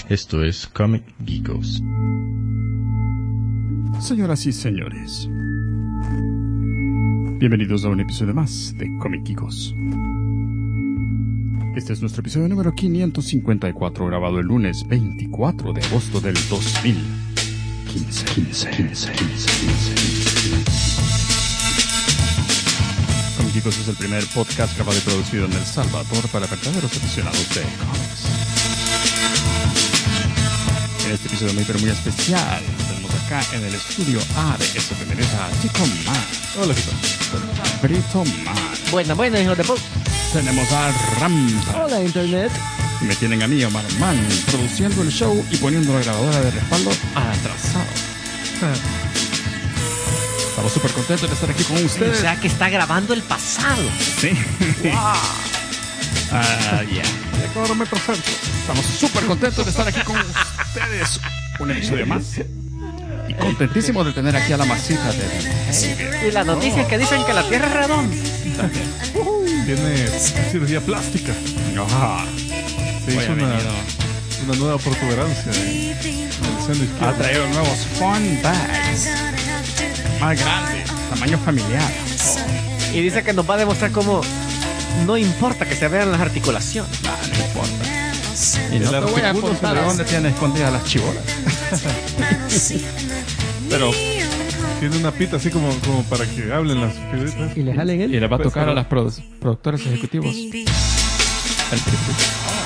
Esto es Comic Geekos. Señoras y señores, bienvenidos a un episodio más de Comic Geekos. Este es nuestro episodio número 554, grabado el lunes 24 de agosto del 2015. Comic Geekos es el primer podcast grabado y producido en El Salvador para verdaderos aficionados de cómics. En este episodio muy especial, tenemos acá en el estudio A de SPM a Chico Man. Hola, ¿qué tal? Tenemos a Brito Man. Buena, hijo de puta. Tenemos a Rampa. Hola, Internet. Y me tienen a mí, Omar Man, produciendo el show y poniendo la grabadora de respaldo atrasado. Estamos súper contentos de estar aquí con ustedes. O sea que está grabando el pasado. Sí. Wow. Estamos súper contentos de estar aquí con ustedes. Un episodio más. Y contentísimos de tener aquí a la masita de... Y las noticias que dicen que la Tierra es redonda. Tiene cirugía plástica. Ajá. Se hizo Oye, una nueva protuberancia en el seno Ha izquierdo. traído nuevos fun bags. Más grandes. Tamaño familiar. Y dice que nos va a demostrar cómo no importa que se vean las articulaciones. No importa. Y no El te voy a artículo contar se a le- dónde tienen escondidas las chibolas. Pero tiene una pita así como para que hablen las figuritas. Y le jalen Y él. le va a Pues, tocar a pero- las productores ejecutivos. El piripiri.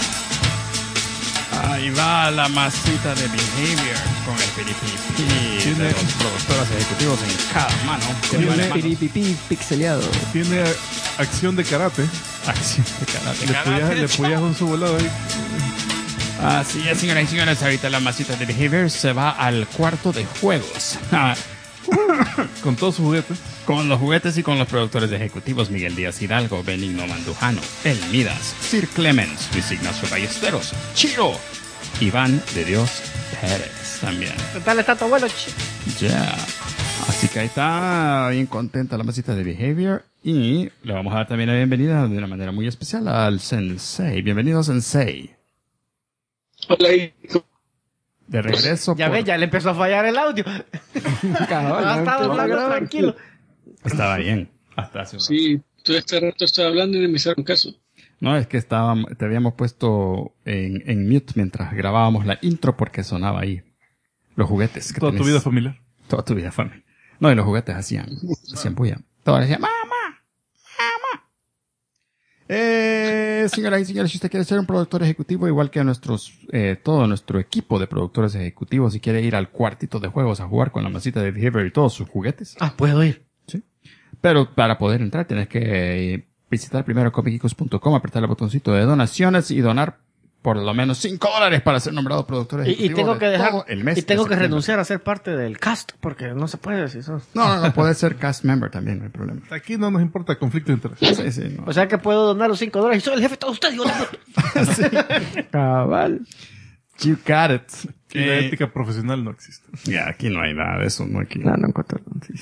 Ahí va la masita de Behavior con el piripiri de los productores ejecutivos en cada mano. Piripipí pixeleado. Tiene acción de karate. Acción de karate. Le puyas un su volado ahí. Así es, señoras y señores, ahorita la masita de Behavior se va al cuarto de juegos. Con todos sus juguetes. Con los juguetes y con los productores ejecutivos Miguel Díaz Hidalgo, Benigno Mandujano, El Midas, Sir Clemens, Luis Ignacio Ballesteros, Chiro, Iván de Dios Pérez también. ¿Qué tal está tu abuelo? Ya. Así que ahí está bien contenta la masita de Behavior. Y le vamos a dar también la bienvenida de una manera muy especial al Sensei. Bienvenido, Sensei. Hola, hijo. De regreso. Ya ves, ya le empezó a fallar el audio. Ha estado hablando tranquilo. Estaba bien. Hasta hace un rato. Sí, todo este rato estaba hablando y no me hicieron caso. No, es que te habíamos puesto en mute mientras grabábamos la intro porque sonaba ahí los juguetes. Que Toda tu tenés. vida familiar. Toda tu vida familiar. No, y los juguetes hacían bulla. Todos decían, ¡Mamá! Señoras y señores, si usted quiere ser un productor ejecutivo, igual que todo nuestro equipo de productores ejecutivos, si quiere ir al cuartito de juegos a jugar con la masita de Behavior y todos sus juguetes, Puedo ir. ¿sí? Pero para poder entrar tienes que visitar primero comicgeekos.com, apretar el botoncito de donaciones y donar por lo menos $5 para ser nombrado productor Y ejecutivo. tengo que de dejar. todo el mes Y tengo de que septiembre. renunciar a ser parte del cast. Porque no se puede si sos. No, puede ser cast member también, no hay problema. Aquí no nos importa el conflicto de interés. Sí, no. O sea que puedo donar los $5 y soy el jefe de todos ustedes, hijo de puta. Cabal. You got it. Y la ética profesional no existe. Ya, aquí no hay nada de eso, no aquí. No encuentro.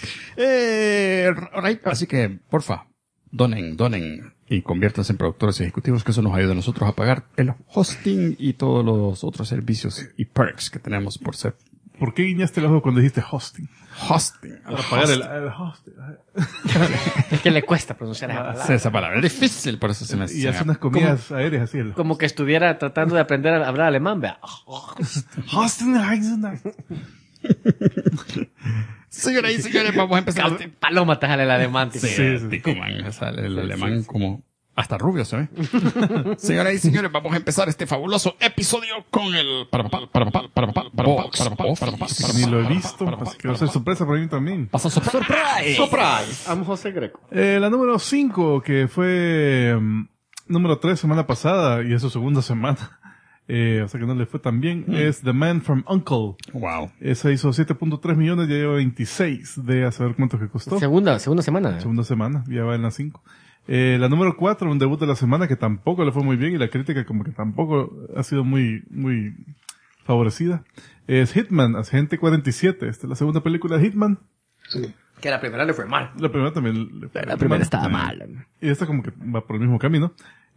Right. Así que, porfa, donen y conviértanse en productores ejecutivos, que eso nos ayuda a nosotros a pagar el hosting y todos los otros servicios y perks que tenemos por ser ¿Por qué guiñaste el ojo cuando dijiste hosting? hosting. Para pagar el hosting. Es que le cuesta pronunciar esa palabra. Esa palabra es difícil, por eso se me Y hace unas comidas aéreas así. Como que estuviera tratando de aprender a hablar alemán, vea. Hosting. Señoras y señores, vamos a empezar. Paloma te sale el alemán. tío. Sí, tico, man, sale el alemán como hasta rubio se ve. Señoras y señores, vamos a empezar este fabuloso episodio con el Ni lo he visto. Así que va a ser sorpresa para mí también. Surprise. Surprise. I'm José Greco. La número 5, que fue número 3 semana pasada y es su segunda semana. O sea que no le fue tan bien. Es The Man from U.N.C.L.E. Wow. Esa hizo 7.3 millones, ya lleva 26 de a saber cuánto que costó. Segunda semana. Segunda semana, ya va en la 5. La número 4, un debut de la semana que tampoco le fue muy bien y la crítica como que tampoco ha sido muy favorecida. Es Hitman, Agente 47. Esta es la segunda película de Hitman. Que la primera le fue mal. La primera también le fue La primera mal. estaba mal. Y esta como que va por el mismo camino.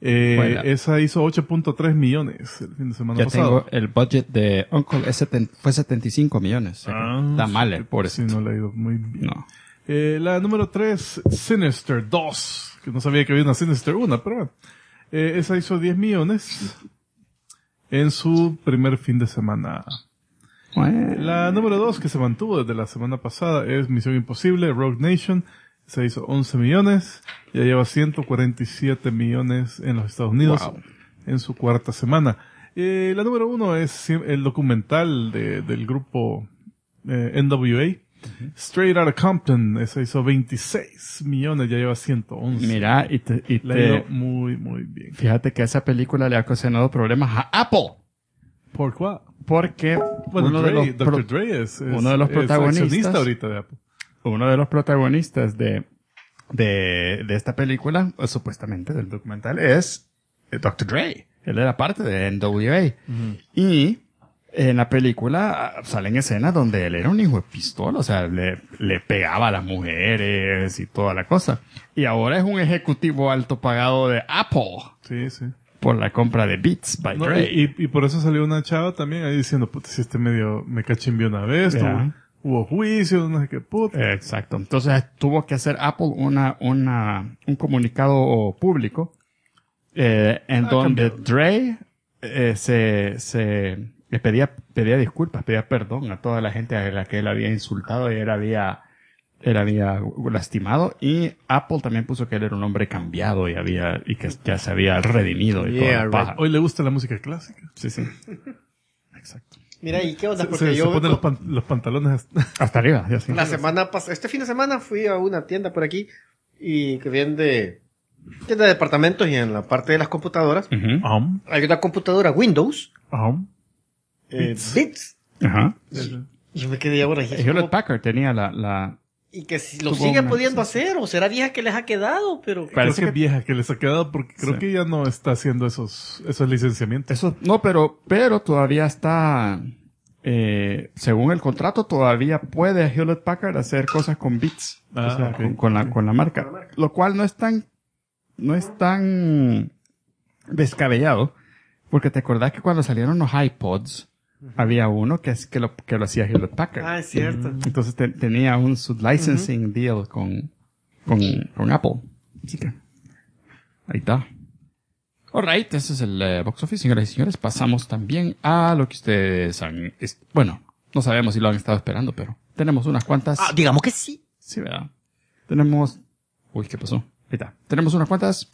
Esa hizo 8.3 millones el fin de semana Ya pasado. tengo el budget de Uncle, fue 75 millones. O sea que está mal el Sí, pobrecito. no le ha ido muy bien. No. La número 3, Sinister 2, que no sabía que había una Sinister 1, pero bueno. Esa hizo 10 millones en su primer fin de semana. Bueno. La número 2, que se mantuvo desde la semana pasada, es Misión Imposible, Rogue Nation. Se hizo 11 millones. Ya lleva 147 millones en los Estados Unidos Wow. en su cuarta semana. La número 1 es el documental del grupo NWA. Straight Outta Compton. Esa hizo 26 millones. Ya lleva 111. Mira, y Le ha ido muy, muy bien. fíjate que esa película le ha ocasionado problemas a Apple. ¿Por cuál? Porque Bueno, uno, de los Dr. Dre es uno de los es protagonistas- accionista ahorita de Apple. uno de los protagonistas de esta película, o supuestamente del documental, es Dr. Dre. Él era parte de NWA. Y en la película salen escenas donde él era un hijo de pistola, o sea, le pegaba a las mujeres y toda la cosa. Y ahora es un ejecutivo alto pagado de Apple Sí, sí. por la compra de Beats by No, Dre. y por eso salió una chava también ahí diciendo, puta, si este medio me cachimbió una vez, Ya. hubo juicio, no sé qué puta. Exacto. Entonces tuvo que hacer Apple un comunicado público en donde Dre le pedía disculpas, pedía perdón a toda la gente a la que él había insultado y él había lastimado, y Apple también puso que él era un hombre cambiado y que ya se había redimido y toda Yeah, la paja. Hoy le gusta la música clásica. Sí, sí. Exacto. Mira, ¿y qué onda? Se Porque yo pone los pantalones. Hasta arriba, ya sí. la semana pasada, este fin de semana fui a una tienda por aquí y que vende tienda de departamentos, y en la parte de las computadoras Ujú. hay una computadora Windows, Beats. Beats. Ajá. Y yo me quedé ahora y Hewlett Packard tenía la y que si lo Tuvo sigue una- pudiendo hacer, o será vieja que les ha quedado, pero Creo parece que que vieja que les ha quedado porque creo Sí. que ya no está haciendo esos licenciamientos. eso, no, pero todavía está, según el contrato, todavía puede Hewlett Packard hacer cosas con Beats. Ah, O sea, ok. con la marca. Lo cual no es tan descabellado. Porque te acordás que cuando salieron los iPods, había uno que lo hacía Hewlett Packard. ah, es cierto. Entonces tenía un sublicensing deal con Apple. Así que, ahí está. Alright, ese es el box office, señoras y señores. Pasamos también a lo que ustedes han... bueno, no sabemos si lo han estado esperando, pero tenemos unas cuantas... Digamos que sí. Sí, ¿verdad? Tenemos... Uy, ¿qué pasó? Ahí está. Tenemos unas cuantas...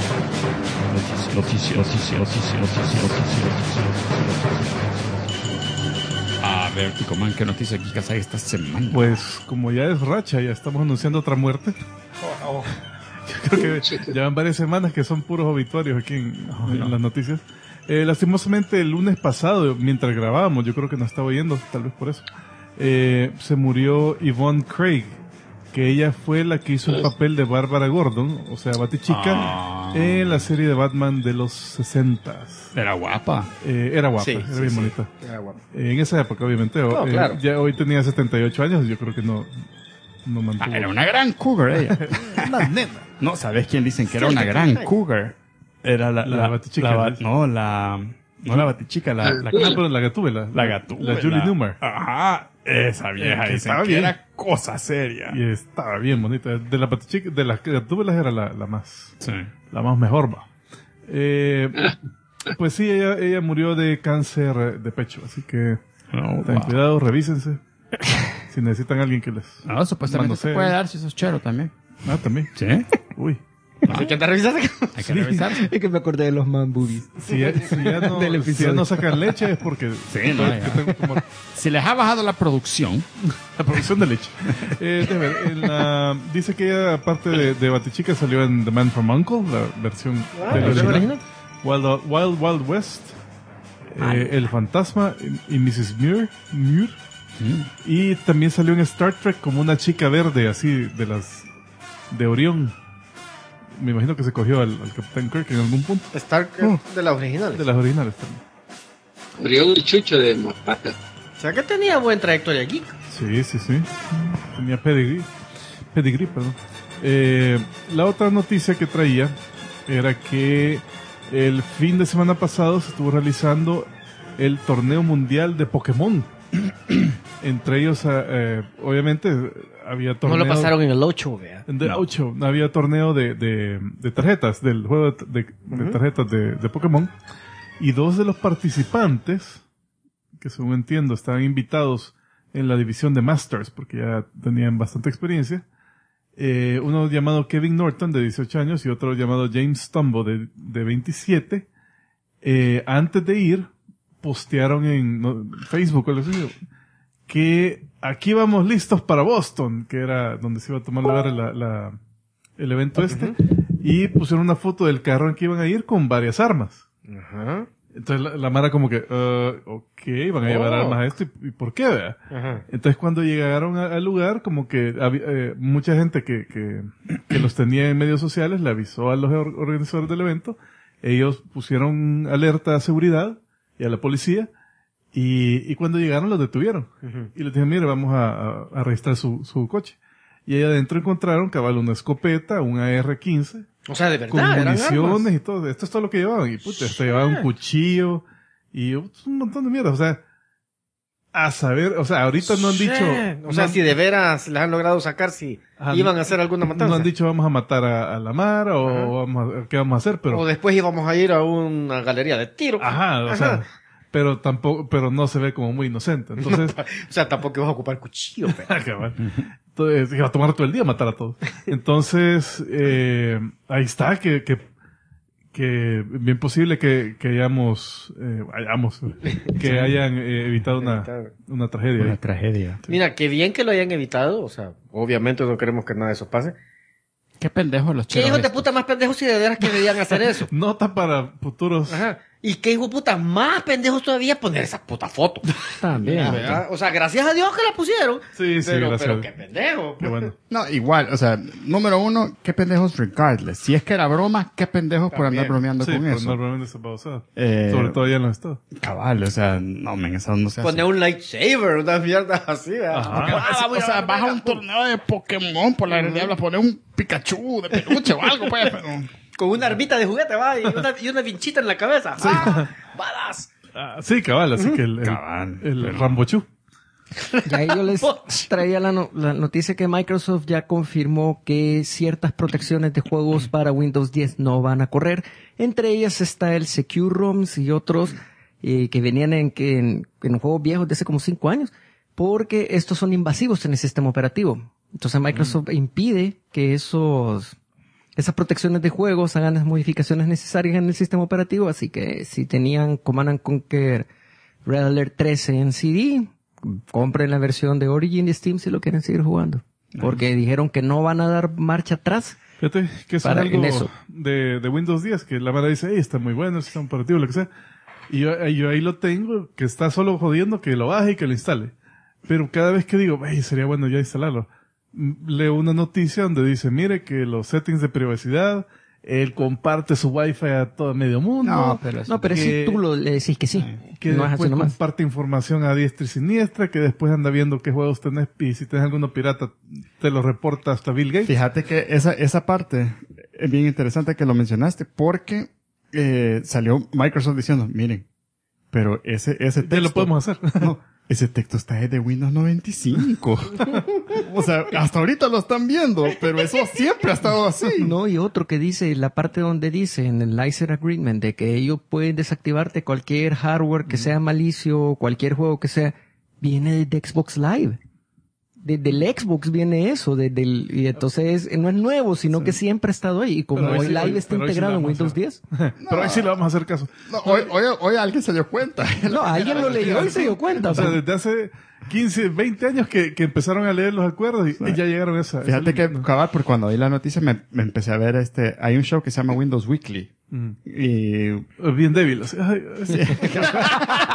A ver, Tico Man, ¿qué noticia aquí hay esta semana? Pues como ya es racha, ya estamos anunciando otra muerte. Yo creo que ya van varias semanas que son puros obituarios aquí en las noticias. Lastimosamente el lunes pasado, mientras grabábamos, yo creo que nos estaba oyendo, tal vez por eso, se murió Yvonne Craig, que ella fue la que hizo el papel de Bárbara Gordon, o sea, Batichica, en la serie de Batman de los 60s. Era guapa. Era guapa, Sí, era sí, bien sí. bonita. Era guapo. En esa época, obviamente. No, claro. Ya hoy tenía 78 años, yo creo que no mantuvo. Era una gran cougar ella. Una nena. No, ¿sabes quién dicen que era una gran cougar? Era La Batichica, ¿no? no la Batichica, la Pero la Gatúbela. la Gatúbela. La Julie Newmar. Ajá, esa vieja Que dicen estaba que bien. era cosa seria. Y estaba bien bonita. De la Batichica, de las Gatúbelas era la más Sí. mejor, va. Pues sí, ella murió de cáncer de pecho, así que No, ten cuidado, revísense. Si necesitan a alguien que les... No, supuestamente se Manosee. puede dar si sos chero también. Ah, también. ¿Sí? Uy. ¿Hay que andar revisando? Hay que revisar. Es que me acordé de los man boobies. Si ya no, Del si ya episodio. no sacan leche es porque... Sí, no, que ya. tengo tumor. Si les ha bajado la producción, La producción de leche. Déjame ver, dice que ella, aparte de Batichica, salió en The Man from U.N.C.L., la versión Ah, del ¿la versión original? Wild Wild West, El Fantasma y Mrs. Muir. Y también salió en Star Trek como una chica verde, así, de Orión. Me imagino que se cogió al Capitán Kirk en algún punto. Stark de las originales. De las originales también. Abrió un chucho de Mapata. O sea que tenía buen trayectoria geek. Sí. Tenía pedigree, perdón. La otra noticia que traía era que el fin de semana pasado se estuvo realizando el torneo mundial de Pokémon. Entre ellos, obviamente, había torneo... No lo pasaron en el 8, vea. De 8, había torneo de tarjetas, del juego de tarjetas de Pokémon. Y 2 de los participantes, que según entiendo, estaban invitados en la división de Masters, porque ya tenían bastante experiencia. Uno llamado Kevin Norton, de 18 años, y otro llamado James Tombo, de 27. Antes de ir, postearon en Facebook o algo así, que aquí vamos listos para Boston, que era donde se iba a tomar lugar el evento y pusieron una foto del carro en que iban a ir con varias armas. Ajá. Entonces la Mara como que, ok, van a llevar armas a esto, ¿y por qué? ¿Vea? Ajá. Entonces cuando llegaron al lugar, como que había, mucha gente que los tenía en medios sociales le avisó a los organizadores del evento. Ellos pusieron alerta de seguridad y a la policía, y cuando llegaron los detuvieron. Y les dijeron, mire, vamos a registrar su coche. Y ahí adentro encontraron cabal una escopeta, un AR-15, O sea, de verdad, con eran municiones armas. y todo. Esto es todo lo que llevaban. Y puta, hasta llevaban un cuchillo y un montón de mierda. O sea, a saber, o sea, ahorita no han dicho... O sea, no- si de veras les han logrado sacar, si Ajá, iban a hacer alguna matanza. No han dicho vamos a matar a la Mara o qué vamos a hacer, pero... O después íbamos a ir a una galería de tiro. Ajá, o sea, pero tampoco, pero no se ve como muy inocente. Entonces, O sea, tampoco ibas a ocupar cuchillo, pero. cabal. Entonces, iba a tomar todo el día a matar a todos. Entonces, ahí está, que bien posible que hayan evitado una tragedia. Una tragedia. Mira, qué bien que lo hayan evitado. O sea, obviamente no queremos que nada de eso pase. Qué pendejos los ¿Qué cheros hijos de estos. puta más pendejos si de veras querían hacer eso? Nota para futuros. Ajá. Y qué hijo de puta más pendejos todavía poner esa puta foto. También. ¿Verdad? O sea, gracias a Dios que la pusieron. Sí, sí, pero, gracias. pero qué pendejo. Qué bueno. No, igual, o sea, número uno, qué pendejos regardless. Si es que era broma, qué pendejos por andar bromeando Sí, con pues eso. normalmente se pausa. Eh, Sobre todo allá en los estados. Cabal, o sea, no, men, eso no se hace. Poner un lightsaber, una mierda así, ¿verdad? Ajá. O sea, vas a un torneo de Pokémon por la gran diabla, poner un Pikachu de peluche o algo, pues, pero... Con una armita de juguete, va, y una vinchita en la cabeza. ¡Ah! ¡Balas! Sí, cabal, así que Cabal, el pero- Rambochú. Y ahí yo les traía la noticia que Microsoft ya confirmó que ciertas protecciones de juegos para Windows 10 no van a correr. Entre ellas está el Secure ROMs y otros que venían en juegos viejos de hace como 5 años, porque estos son invasivos en el sistema operativo. Entonces Microsoft impide que esas protecciones de juegos hagan las modificaciones necesarias en el sistema operativo, así que si tenían Command & Conquer Red Alert 13 en CD, compren la versión de Origin de Steam si lo quieren seguir jugando. Porque dijeron que no van a dar marcha atrás. Fíjate que es Para- algo en eso. de Windows 10, que la Mara dice, hey, está muy bueno el sistema operativo, lo que sea. Y yo ahí lo tengo, que está solo jodiendo que lo baje y que lo instale. Pero cada vez que digo, hey, sería bueno ya instalarlo, leo una noticia donde dice, mire que los settings de privacidad, él comparte su wifi a todo medio mundo. No, pero No, pero que- si tú le decís que sí. Que no es así después nomás. comparte información a diestra y siniestra, que después anda viendo qué juegos tenés, y si tenés alguno pirata, te lo reporta hasta Bill Gates. Fíjate que esa parte es bien interesante que lo mencionaste porque salió Microsoft diciendo, miren, pero ese texto... Ya lo podemos hacer. No, ese texto está desde Windows 95. O sea, hasta ahorita lo están viendo, pero eso siempre ha estado así. No, y otro que dice, la parte donde dice en el License Agreement de que ellos pueden desactivarte cualquier hardware que sea malicio, cualquier juego que sea, viene de Xbox Live. Desde el Xbox viene eso, y entonces no es nuevo, sino que siempre ha estado ahí. Y como Pero ahí hoy sí- Live está pero ahí sí integrado le en vamos a Windows hacer. 10. Pero ahí sí le vamos a hacer caso. No, hoy alguien se dio cuenta. No, alguien lo leyó y se dio cuenta. O sea, pero- desde hace 15, 20 años que empezaron a leer los acuerdos y ya llegaron a esa. Fíjate que, no. cabal, por cuando oí la noticia me empecé a ver hay un show que se llama Windows Weekly. Y Bien débil. O sea, ay,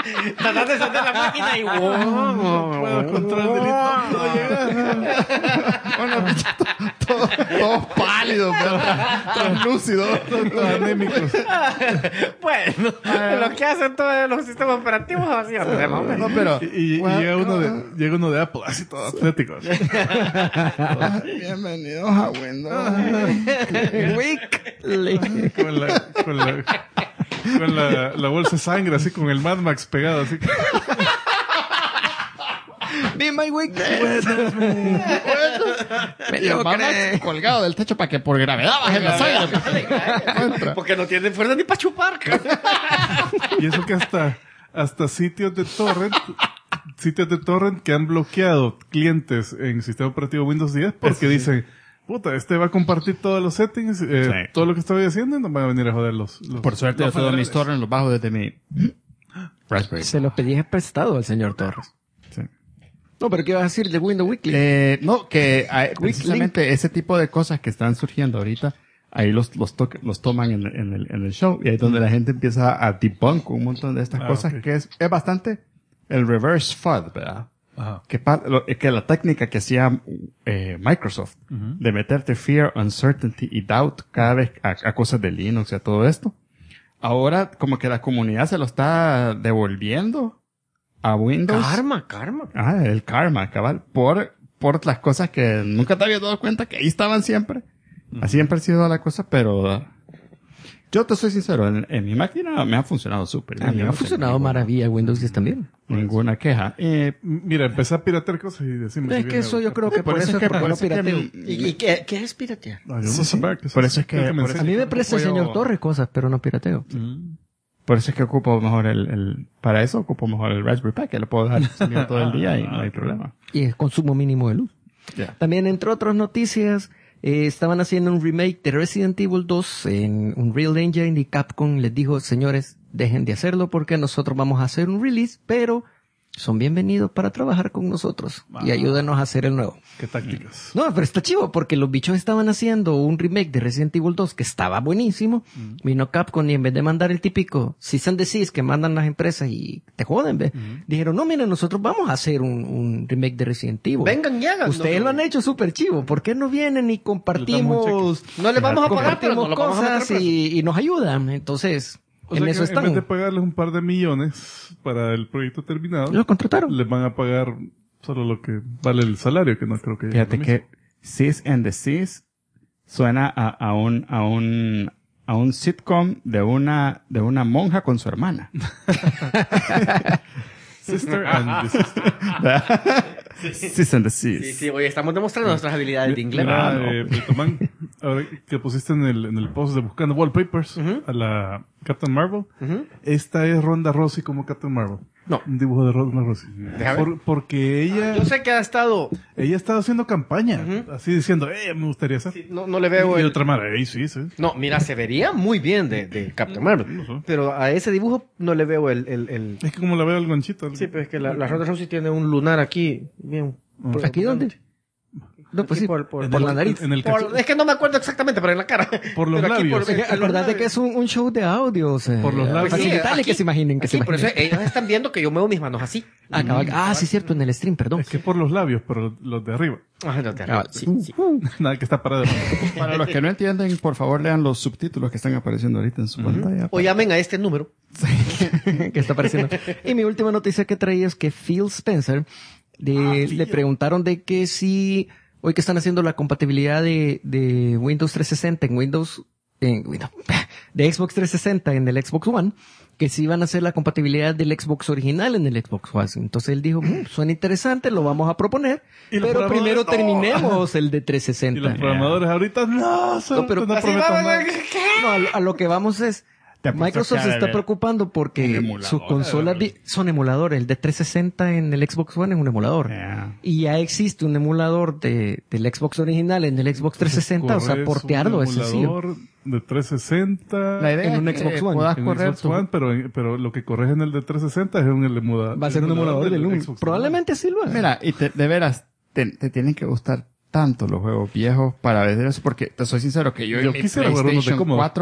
Tratando de encender la máquina y No puedo controlar el delito. No llega. Bueno, todos pálidos, translúcidos. Todos anémicos. Bueno, lo que hacen todos los sistemas operativos así. No, pero... Y llega uno de Apple, así todo atlético. Bienvenidos a Windows. Weekly. Con la bolsa de sangre, así con el Mad Max pegado, así. Be my weekly. El Batman colgado del techo para que por gravedad baje la sangre. Porque no tienen fuerza ni para chupar. Y eso que hasta sitios de torrent que han bloqueado clientes en sistema operativo Windows 10 porque dicen, puta, este va a compartir todos los settings, todo lo que estoy haciendo y nos van a venir a joder los Por suerte, yo todos mis torrents los bajo desde mi Raspberry. Se los pedí prestado al señor Torres. Sí. No, pero ¿qué vas a decir de Windows Weekly? No, que precisamente ese tipo de cosas que están surgiendo ahorita, ahí los toman en el show, y ahí es donde la gente empieza a debunk un montón de estas cosas, ok. que es bastante el reverse FUD, ¿verdad? Ajá. Que la técnica que hacía Microsoft de meterte fear, uncertainty y doubt cada vez a cosas de Linux y a todo esto, ahora como que la comunidad se lo está devolviendo a Windows. Karma. Ah, el karma, cabal, por las cosas que nunca te habías dado cuenta que ahí estaban siempre. Así siempre ha sido la cosa, pero yo te soy sincero, en mi máquina me ha funcionado súper bien. A mí me ha funcionado maravilla Windows 10 también. Ninguna queja. Mira, empecé a piratear cosas y decimos... Es que eso yo creo que por eso es porque no pirateo. ¿Y qué es piratear? Yo no Sí, sé sí. qué es Por eso. eso es que- Quiero me por eso- A enseñes. mí me presta el señor Torres cosas, pero no pirateo. Por eso es que ocupo mejor para eso ocupo mejor el Raspberry Pi, que lo puedo dejar encendido todo el día y no hay problema. Y es consumo mínimo de luz. Ya. También, entre otras noticias, estaban haciendo un remake de Resident Evil 2 en Unreal Engine y Capcom les dijo, señores, dejen de hacerlo porque nosotros vamos a hacer un release, pero son bienvenidos para trabajar con nosotros y ayúdenos a hacer el nuevo. ¿Qué tácticas? No, pero está chivo porque los bichos estaban haciendo un remake de Resident Evil 2 que estaba buenísimo. Vino Capcom y en vez de mandar el típico cease and desist que mandan las empresas y te joden, ¿ve? Dijeron, no, miren, nosotros vamos a hacer un remake de Resident Evil. Vengan y hagan. Ustedes lo han hecho súper chivo. ¿Por qué no vienen y compartimos, No les vamos a pagar, pero compartimos no lo vamos a meter cosas preso. y nos ayudan? Entonces, O en sea eso que en vez de están. pagarles un par de millones para el proyecto terminado, Lo contrataron. les van a pagar solo lo que vale el salario, que no creo que... Fíjate es lo que cease and desist suena a un sitcom de una monja con su hermana. mismo. Sister and the sister. Cease and desist. Sí, oye, estamos demostrando nuestras habilidades de inglés. Mira, no. Tomán, ahora que pusiste en el post de Buscando Wallpapers a la Captain Marvel, esta es Ronda Rousey como Captain Marvel. No. Un dibujo de Ronda Rousey. Porque ella Yo sé que ha estado... estaba haciendo campaña, así diciendo, me gustaría hacer. No le veo Y el... otra madre, sí. No, mira, se vería muy bien de Captain Marvel. Pero a ese dibujo no le veo el... Es que como la veo el ganchito. Sí, pero es que la Ronda Rousey tiene un lunar aquí, bien... ¿Aquí dónde? No, pues Aquí sí, por la nariz. En el Por- es que no me acuerdo exactamente, pero en la cara. Por los Pero aquí labios. Acordate que es un show de audio. Por los labios. Facilitarle que se imaginen, que se Por eso imaginen. ellos están viendo que yo muevo mis manos así. Sí, cierto, en el stream, perdón. Es que por los labios, pero los de arriba. No te sí. Nada, que está parado. Para los que no entienden, por favor lean los subtítulos que están apareciendo ahorita en su pantalla. O llamen a este número. que está apareciendo. Y mi última noticia que traía es que Phil Spencer le preguntaron de que si hoy que están haciendo la compatibilidad de Windows 360 de Xbox 360 en el Xbox One, que si iban a hacer la compatibilidad del Xbox original en el Xbox One. Entonces él dijo, suena interesante, lo vamos a proponer, Y los pero primero programadores, terminemos el de Y 360. los programadores ahorita, no pero no así prometan nada. No, a lo que vamos es, Te apuesto Microsoft que se ha de está haber preocupando un porque emulador, sus consolas son emuladores. El de 360 en el Xbox One es un emulador. Yeah. Y ya existe un emulador del Xbox original en el Xbox 360. O sea, Corres portearlo un es sencillo. emulador de 360 La idea En un es que Xbox One. puedas en correr Xbox One, pero lo que corres en el de 360 es un emulador. Va a ser un emulador del Xbox 1. One. Probablemente así lo haga. Mira, y de veras, te tienen que gustar tanto los juegos viejos para ver eso, porque te soy sincero que yo en mi quisiera jugar unos de PlayStation cómodo. 4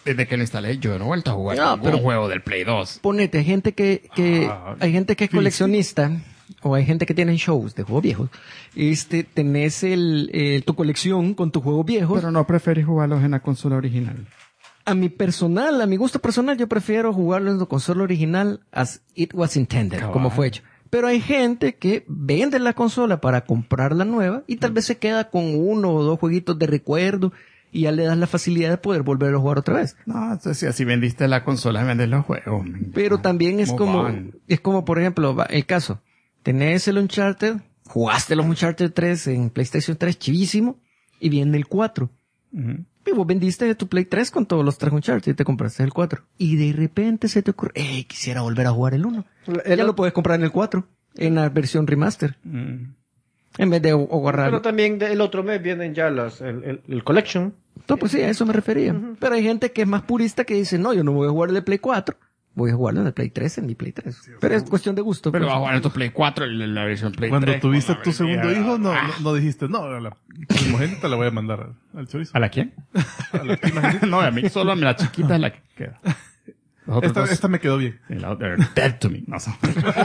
desde que lo instalé, yo no he vuelto a jugar No, ningún pero- juego del Play 2. Ponete, hay gente que hay gente que es coleccionista, o hay gente que tiene shows de juegos viejos. Tenés tu colección con tus juegos viejos. Pero no preferís jugarlos en la consola original. A mi gusto personal, yo prefiero jugarlo en la consola original as it was intended, Cabal. como fue hecho. Pero hay gente que vende la consola para comprar la nueva y tal vez se queda con 1 o 2 jueguitos de recuerdo y ya le das la facilidad de poder volver a jugar otra vez. No, entonces si así vendiste la consola, vendes los juegos. man. Pero también es Move como, on. por ejemplo, el caso. Tenés el Uncharted, jugaste los Uncharted 3 en PlayStation 3, chivísimo, y viene el 4. Ujú. Y vos vendiste tu Play 3 con todos los 3 Uncharted y te compraste el 4. Y de repente se te ocurre, quisiera volver a jugar el 1. Ya lo puedes comprar en el 4, en la versión remaster. En vez de agarrar. Pero también el otro mes vienen ya el Collection. No, pues sí, a eso me refería. Pero hay gente que es más purista que dice, no, yo no voy a jugar el de Play 4. Voy a jugarlo en el Play 3, en mi Play 3. Pero es cuestión de gusto. Pero pues. va a jugar en tu Play 4, la versión Play Cuando 3. tuviste con la tu segundo versión- hijo, no dijiste, no, a la primogénita la voy a mandar al chorizo. ¿A la quién? A la primogénita. No, a mí solo a la chiquita es la que queda. Los otros dos- Esta me quedó bien. y la otra, dead to me. No sé.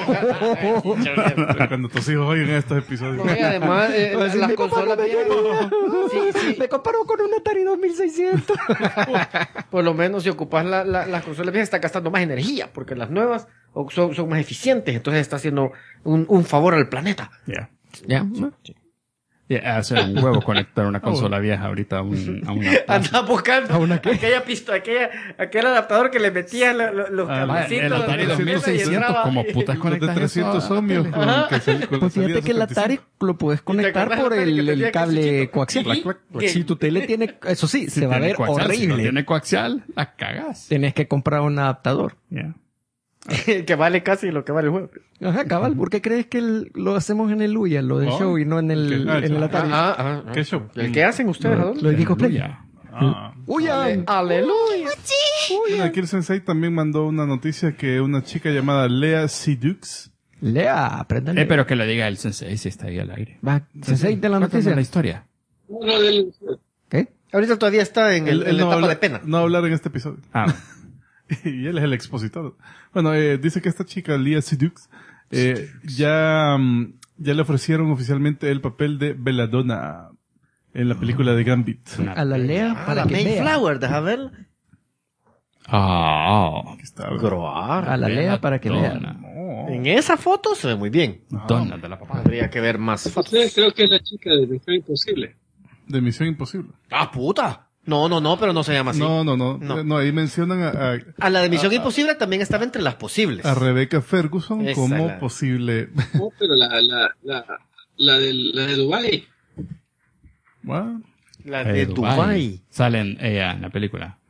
Cuando tus hijos oyen estos episodios. No, y además, las consolas vienen. Sí, Me comparo con un Atari 2600. por lo menos si ocupas las consolas viejas, está gastando más energía, porque las nuevas son más eficientes, entonces está haciendo un favor al planeta. Yeah. Ya. Yeah, hace un huevo conectar una consola vieja ahorita a una... Anda buscando aquel adaptador que le metía los cablecitos. el Atari de la 2600, y entraba como y- putas Los de conectas 300 eso a la ohmios tele? con que se con la Pues salida fíjate que el 75. Atari lo puedes conectar acordás por del Atari que tenía el que cable chiquito? coaxial. Clac, clac, clac. Si tu tele tiene, eso sí, se va a Tiene ver coaxial, Si no horrible. tiene coaxial, la cagas. Tenés que comprar un adaptador. Yeah. que vale casi lo que vale el juego. Ajá, cabal. ¿Por qué crees que lo hacemos en el Luya, lo del Oh, show, y no en el, ¿qué? en el Atari? ¿Qué show? ¿Qué hacen ustedes, adultos? Lo de Geek of Play. Aleluya. Ah. ¡Uya! Aleluya. Bueno, aquí el Sensei también mandó una noticia que una chica llamada Lea Sidux, Lea, apréndale. Pero que lo diga el sensei si está ahí al aire. Va, Sensei de la Cuéntame noticia. la historia. Uno del... ¿Qué? Ahorita todavía está en él la no, etapa habla- de pena. no va a hablar en este episodio. Ah, Y él es el expositor. Bueno, dice que esta chica, Lea Sidux, ya le ofrecieron oficialmente el papel de Belladonna en la película de Gambit. A la Lea para la que vea. Mayflower, deja ver. Aquí está. A la Lea para que vea. No. En esa foto se ve muy bien. Donna de la papá. Tendría que ver más fotos. Ustedes creo que es la chica de Misión Imposible. De Misión Imposible. ¡Ah, puta! No, pero no se llama así. No, No. ahí mencionan A la de Misión Imposible también estaba entre las posibles. a Rebecca Ferguson Esa como la- posible. No, pero la de Dubái. Bueno, La de Dubai. Salen ella en la película.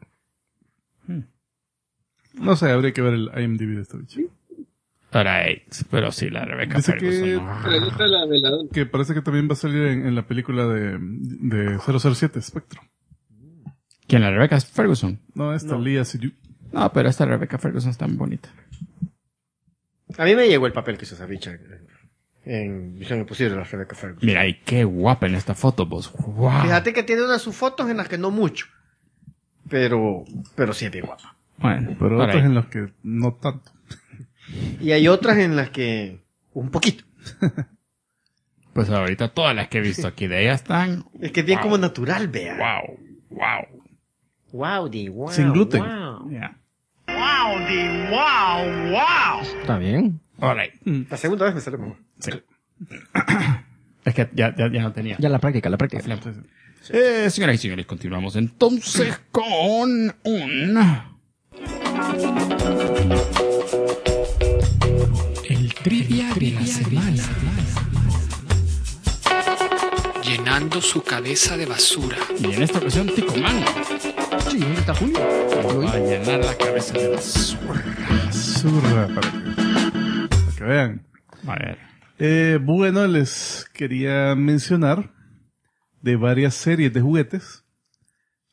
no sé, habría que ver el IMDb de esta bicha. Pero sí, la Rebecca Dice Ferguson. que- no. Pero ahí está la veladora. Que parece que también va a salir en la película de 007, Spectro. ¿Quién, la Rebecca Ferguson? No, esta Lea Sidux. No, pero esta Rebecca Ferguson está muy bonita. A mí me llegó el papel que hizo esa bicha en Misión Imposible, la Rebecca Ferguson. Mira, y qué guapa en esta foto, vos. Wow. Fíjate que tiene unas sus fotos en las que no mucho. Pero sí es bien guapa. Bueno, Pero por otras ahí. en las que no tanto. Y hay otras en las que un poquito. Pues ahorita todas las que he visto aquí de ella están... Es que es bien como natural, vea. Wow. Wow. Sin gluten. Wow. Yeah. Está bien. All right. La segunda vez me sale mejor. Sí. Es que ya no tenía. Ya la práctica. Señoras y señores, continuamos entonces con un... El trivia de la semana. Llenando su cabeza de basura. Y en esta ocasión, Tico Man Sí, ¿dónde está Julio? va a llenar la cabeza de basura. Zurra, para que vean. A ver. Bueno, les quería mencionar de varias series de juguetes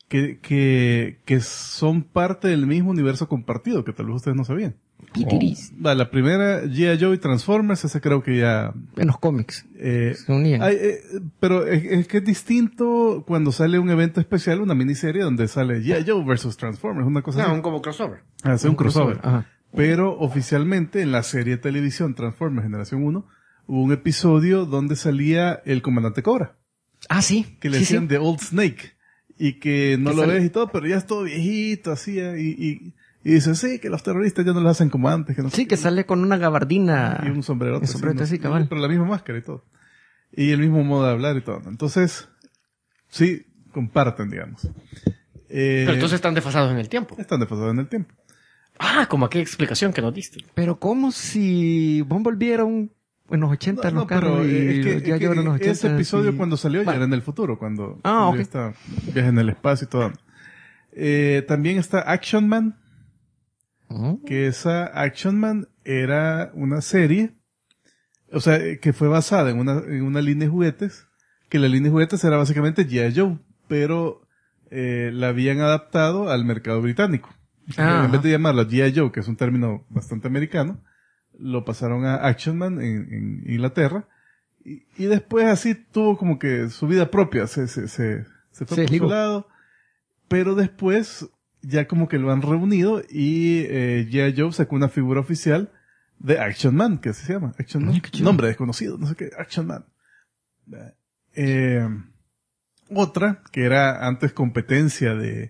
que son parte del mismo universo compartido, que tal vez ustedes no sabían. Pitiris. La primera, G.I. Joe y Transformers, esa creo que ya... En los cómics. Se unían. Pero es que es distinto cuando sale un evento especial, una miniserie donde sale G.I. Joe versus Transformers, una cosa No, así. un como crossover. Hace un crossover. Ajá. Pero oficialmente en la serie de televisión Transformers Generación 1 hubo un episodio donde salía el Comandante Cobra, Ah, sí. que le Sí, decían sí. The Old Snake, y que no Que lo sale- ves y todo, pero ya es todo viejito, así, y dice, sí, que los terroristas ya no lo hacen como antes, que no sé Sí, qué. que sale con una gabardina. Y un sombrero. Un sombrero así, cabal. Pero la misma máscara y todo. Y el mismo modo de hablar y todo. Entonces, sí, comparten, digamos. Pero entonces están desfasados en el tiempo. Están desfasados en el tiempo. Ah, como aquella explicación que nos diste. Pero como si Bumblebee era en los 80 en los pero carros y es que ya llevan en los 80. ese episodio y- cuando salió ya Bueno. era en el futuro, cuando Ah, ok. ya está viaje en el espacio y todo. También está Action Man, que esa Action Man era una serie, o sea, que fue basada en una línea de juguetes, que la línea de juguetes era básicamente G.I. Joe, pero la habían adaptado al mercado británico. Ah, En vez de llamarlo G.I. Joe, que es un término bastante americano, lo pasaron a Action Man en Inglaterra, y después así tuvo como que su vida propia, se fue Se por su desligó. lado, pero después ya como que lo han reunido y G.I. Joe sacó una figura oficial de Action Man, que así se llama, Action Man. Ay, qué chido. Nombre desconocido, no sé qué, Action Man. Otra, que era antes competencia de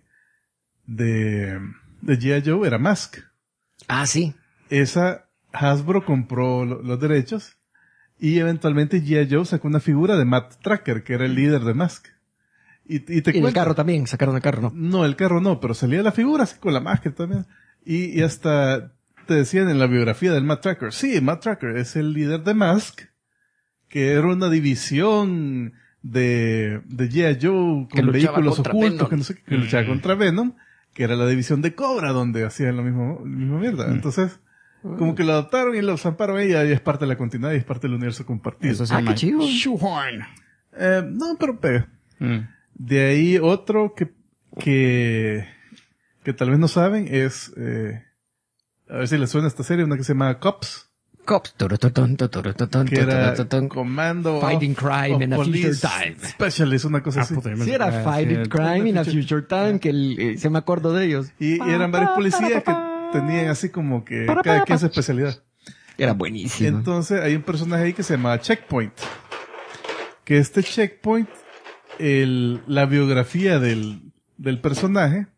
G.I. Joe, era Mask. Ah, sí. Esa Hasbro compró los derechos y eventualmente G.I. Joe sacó una figura de Matt Tracker, que era el líder de Mask. Y te Y el cuento- carro también, sacaron el carro, ¿no? No, el carro no, pero salía la figura así con la máscara también. Y hasta te decían en la biografía del Matt Tracker, sí, Matt Tracker es el líder de Mask, que era una división de G.I. Joe Que con luchaba vehículos contra ocultos, Venom. que no sé qué, que luchaba contra Venom, que era la división de Cobra donde hacían la misma mierda. Entonces, como que lo adoptaron y lo zamparon ahí, y es parte de la continuidad y es parte del universo compartido. Eso se Ah, llama qué chido. shoehorn. No, pero pega. Mm. De ahí otro que tal vez no saben es, a ver si les suena esta serie, una que se llama Cops, Cops. que era Comando Fighting of Crime in a Police Future Time. Specialist, una cosa así. Sí, era Fighting Crime in a Future Time, que se me acuerdo de ellos. Y eran varios policías que tenían así como que cada quien su especialidad. Era buenísimo. Entonces hay un personaje ahí que se llama Checkpoint. Que este Checkpoint, la biografía del personaje,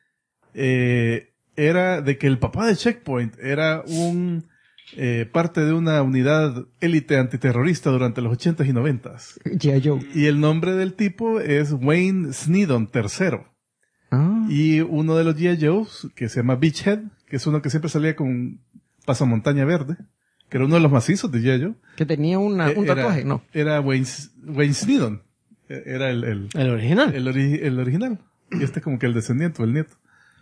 era de que el papá de Checkpoint era parte de una unidad élite antiterrorista durante los 80s y 90s. G.I. Joe. Y el nombre del tipo es Wayne Sneedon III. Ah. Y uno de los G.I. Joes, que se llama Beachhead, que es uno que siempre salía con un pasamontaña verde, que era uno de los macizos de G.I. Joe. Que tenía un tatuaje, ¿no? Era Wayne Sneedon. Era el El original. el original. Y este es como que el descendiente o el nieto.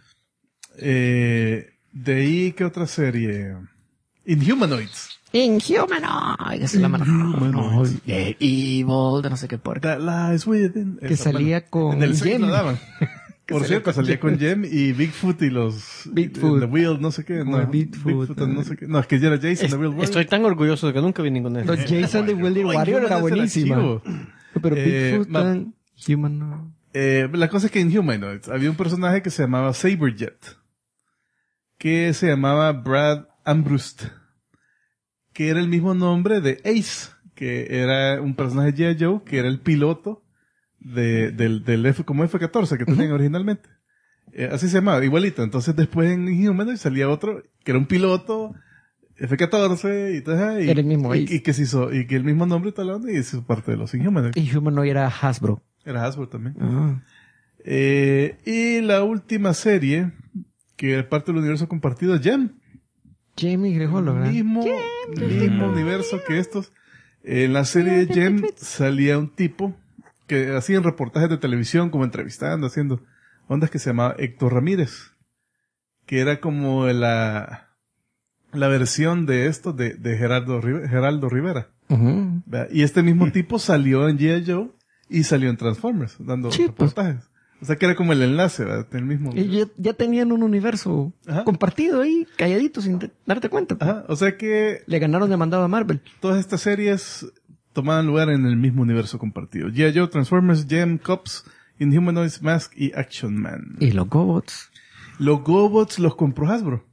De ahí, ¿qué otra serie? Inhumanoids. Inhumanoid. Esa es la mano. Inhumanoid. Evil, de no sé qué porca. That lies within. Que Esa, salía con en el 6 Jem. lo daban. Por salía cierto, con salía Jem. con Jem y Bigfoot y los... Bigfoot. The Wheel, no sé qué. Como No, Bigfoot, no sé qué. No, es que ya era Jason, The Real World. Estoy tan orgulloso de que nunca vi ninguna de Los esas. Jason de Wilder Warrior era buenísima. chivo. Pero Bigfoot ma- tan Humanoid. La cosa es que en Inhumanoids había un personaje que se llamaba Saberjet, que se llamaba Brad Ambrust, que era el mismo nombre de Ace, que era un personaje de G.I. Joe, que era el piloto del como F-14 que tenían originalmente. Así se llamaba, igualito. Entonces después en Inhumanoids salía otro, que era un piloto F-14 y todo, y, Era el mismo y, Ace. y que se hizo, y que el mismo nombre y tal, y hizo parte de los Inhumanoids. Y Humanoid era Hasbro. Era Hasbro también. Ah. Y la última serie, que es parte del universo compartido, es Jem. Jamie Grejolo, ¿verdad? Mismo universo que estos. En la serie de Jem salía un tipo que hacía reportajes de televisión, como entrevistando, haciendo ondas, que se llamaba Héctor Ramírez, que era como la versión de esto de Geraldo Rivera. Ujú. ¿Verdad? Y este mismo tipo salió en G.I. Joe y salió en Transformers, dando Sí, pues. reportajes. O sea que era como el enlace, ¿verdad? El mismo. Y ya tenían un universo Ajá. compartido ahí, calladito, sin darte cuenta. Ajá, o sea que Le ganaron demandado a Marvel. todas estas series tomaban lugar en el mismo universo compartido. G.I. Joe, Transformers, Gem, Cops, Inhumanoids, Mask y Action Man. Y los GoBots. Los GoBots los compró Hasbro.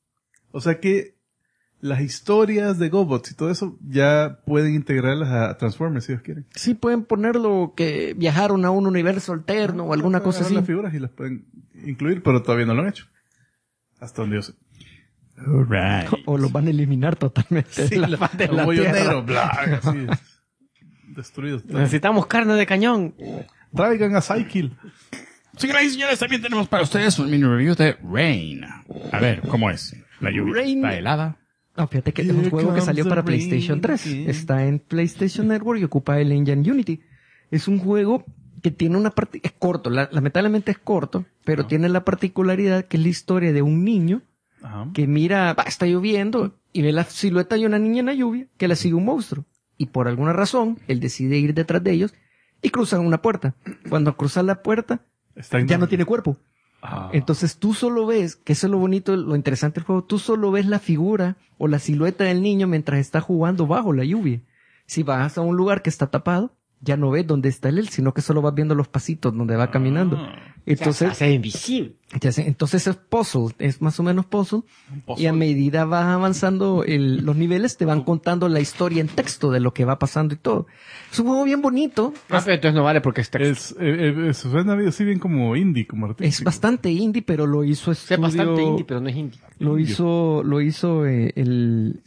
O sea que las historias de GoBots y todo eso ya pueden integrarlas a Transformers si ellos quieren. Sí pueden ponerlo que viajaron a un universo alterno o alguna cosa así. Las figuras y las pueden incluir, pero todavía no lo han hecho. Hasta donde yo sé. Alright. O los van a eliminar totalmente de la faz de la Bollo Tierra. negro, bla, así. Destruidos. Necesitamos carne de cañón. Traigan a Psykill. Señoras y señores, también tenemos para ustedes un mini review de Rain. A ver, ¿cómo es? La lluvia Rain. está helada. No, fíjate que es un juego que salió para PlayStation 3. Está en PlayStation Network y ocupa el engine Unity. Es un juego que tiene una parte... Es corto, lamentablemente es corto, pero tiene la particularidad que es la historia de un niño Ajá. que mira, está lloviendo y ve la silueta de una niña en la lluvia que la sigue un monstruo. Y por alguna razón, él decide ir detrás de ellos y cruzan una puerta. Cuando cruzan la puerta, ya no tiene cuerpo. Entonces tú solo ves, que eso es lo bonito, lo interesante del juego, tú solo ves la figura o la silueta del niño mientras está jugando bajo la lluvia. Si vas a un lugar que está tapado, ya no ves dónde está él, sino que solo vas viendo los pasitos donde va caminando. Entonces, Se hace invisible. entonces es puzzle, es más o menos puzzle. Y a medida vas avanzando los niveles, te van contando la historia en texto de lo que va pasando y todo. Es un juego bien bonito. Ah, pero entonces no vale porque es texto. Suena así bien como indie, como artístico. Es bastante indie, pero lo hizo Es bastante indie, pero no es indie. Lo hizo el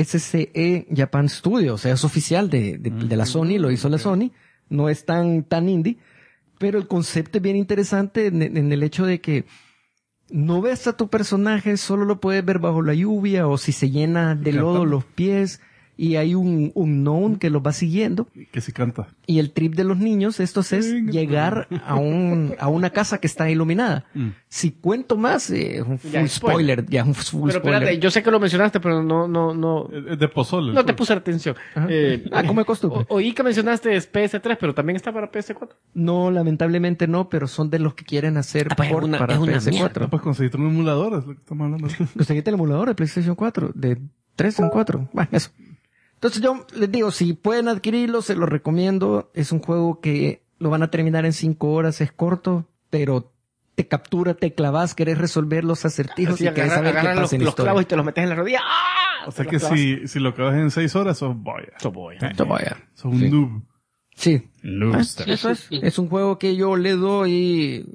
SCE Japan Studio, o sea, es oficial de la Sony, lo hizo la Sony. No es tan indie, pero el concepto es bien interesante en el hecho de que no ves a tu personaje, solo lo puedes ver bajo la lluvia o si se llena de lodo los pies y hay un unknown que los va siguiendo. Que sí canta. Y el trip de los niños, estos es llegar a una casa que está iluminada. Si cuento más, un Ya, full spoiler. Ya, un full Pero espérate, spoiler. yo sé que lo mencionaste, pero no Es de pozole. te puse atención. Ajá. ¿Cómo es costumbre? Oí que mencionaste PS3, pero también está para PS4. No, lamentablemente no, pero son de los que quieren hacer pues, port para es una No PS4. puedes conseguir un emulador, es lo que estamos hablando. Conseguiste el emulador de PlayStation 4, de 3 en 4. Bueno, eso. Entonces yo les digo, si pueden adquirirlo, se lo recomiendo. Es un juego que lo van a terminar en 5 horas, es corto, pero te captura, te clavas, querés resolver los acertijos y querés saber qué agarras pasa en la los historia. clavos y te los metes en la rodilla. ¡Ah! O sea Te que los clavas. si lo acabas en 6 horas, sos boya. Vaya. Sos un noob. Sí. Noobster. Eso es. Es un juego que yo le doy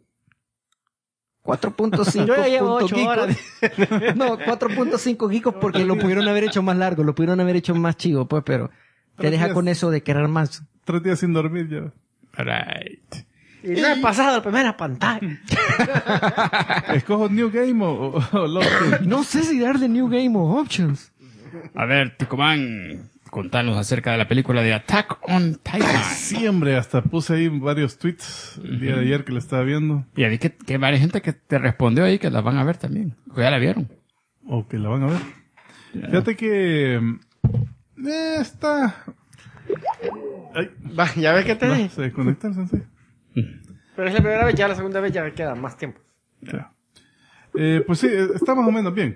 4.5 Yo ya llevo 8 gicos. horas. No, 4.5 gicos porque lo pudieron haber hecho más largo, lo pudieron haber hecho más chivo, pues, pero te Pero deja tienes- con eso de querer más. 3 días sin dormir ya. Alright. Y no he pasado la primera pantalla. ¿Escojo New Game o Lost Game? No sé si darle New Game o Options. A ver, Ticomán, contanos acerca de la película de Attack on Titan. Sí, hombre, hasta puse ahí varios tweets el día de ayer que lo estaba viendo. Y vi que hay varias gente que te respondió ahí que la van a ver también. O ya la vieron. O que la van a ver. Fíjate que... está... Ay, Va, ya ves que te va, dije. se desconecta el sensei. Pero es la primera vez, ya la segunda vez ya me queda más tiempo. Ya. Pues sí, está más o menos bien.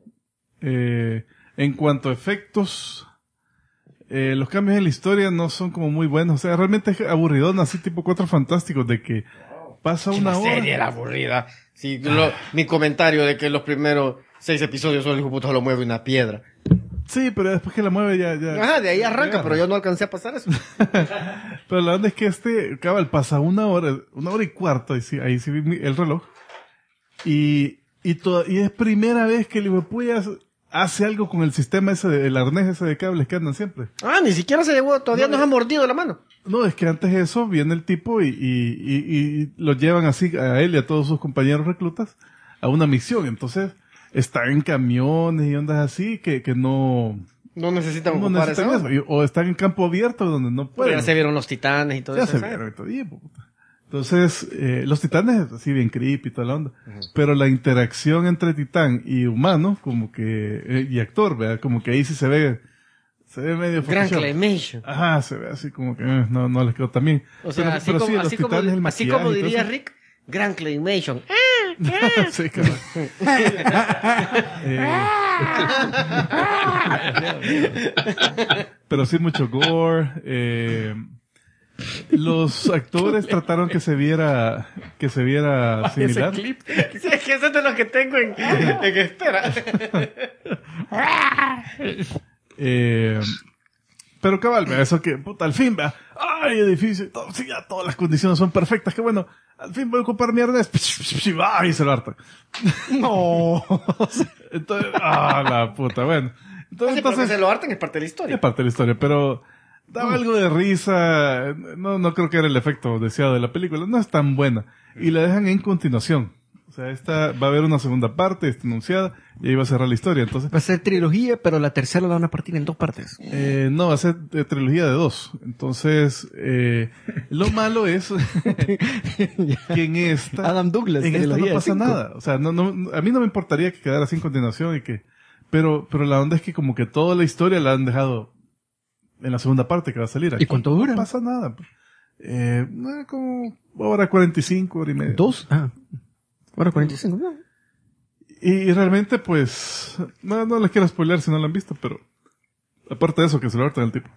En cuanto a efectos, los cambios en la historia no son como muy buenos. O sea, realmente es aburridón, así tipo Cuatro Fantásticos, de que pasa una hora. serie era aburrida. Sí, mi comentario de que los primeros 6 episodios solo el hijo puto lo mueve una piedra. Sí, pero después que la mueve ya... Ajá, de ahí arranca, pero yo no alcancé a pasar eso. Pero la onda es que cabal pasa una hora y cuarto, ahí sí vi el reloj. Y es primera vez que el hijo de puya hace algo con el sistema ese, el arnés ese de cables que andan siempre. Ah, ni siquiera se llevó, todavía nos ha mordido la mano. No, es que antes de eso viene el tipo y lo llevan así a él y a todos sus compañeros reclutas a una misión. Entonces, están en camiones y ondas así que no necesitan no ocupar necesitan eso. eso. O están en campo abierto donde no Pero pueden. ya se vieron los titanes y todo Ya eso. se ¿sabes? vieron y todo. Y, puta. Entonces, los titanes, así bien creepy y toda la onda. Pero la interacción entre titán y humano, como que, y actor, ¿verdad? Como que ahí sí se ve medio Gran Photoshop. Claymation. Ajá, se ve así como que no les quedó tan bien. O sea, pero sí, los titanes, el así maquillaje como y todo diría eso. Rick, Gran Claymation. Sí, claro. Pero sí mucho gore. Los actores trataron que se viera similar. Sí, es que ese es de los que tengo en espera. Pero cabal, vea, eso que, puta, al fin, vea, ay, edificio, todo, sí, ya todas las condiciones son perfectas, que bueno, al fin voy a ocupar mi arnés, y se lo harta. No. Entonces, la puta, bueno. Entonces, se lo hartan es parte de la historia. es parte de la historia, pero daba algo de risa, no creo que era el efecto deseado de la película, no es tan buena, y la dejan en continuación. O sea, va a haber una segunda parte, está anunciada, y ahí va a cerrar la historia, entonces. Va a ser trilogía, pero la tercera la van a partir en 2 partes. No, va a ser trilogía de 2. Entonces, lo malo es que en esta, Adam Douglas, en esta trilogía no de pasa 5. nada. O sea, a mí no me importaría que quedara sin continuación pero la onda es que como que toda la historia la han dejado en la segunda parte que va a salir. Aquí cuánto dura? No pasa nada. Como hora 45, hora y media. 2. Ahora 45. No. Y realmente, pues, no les quiero spoiler si no lo han visto, pero aparte de eso, que se lo hartan el tipo.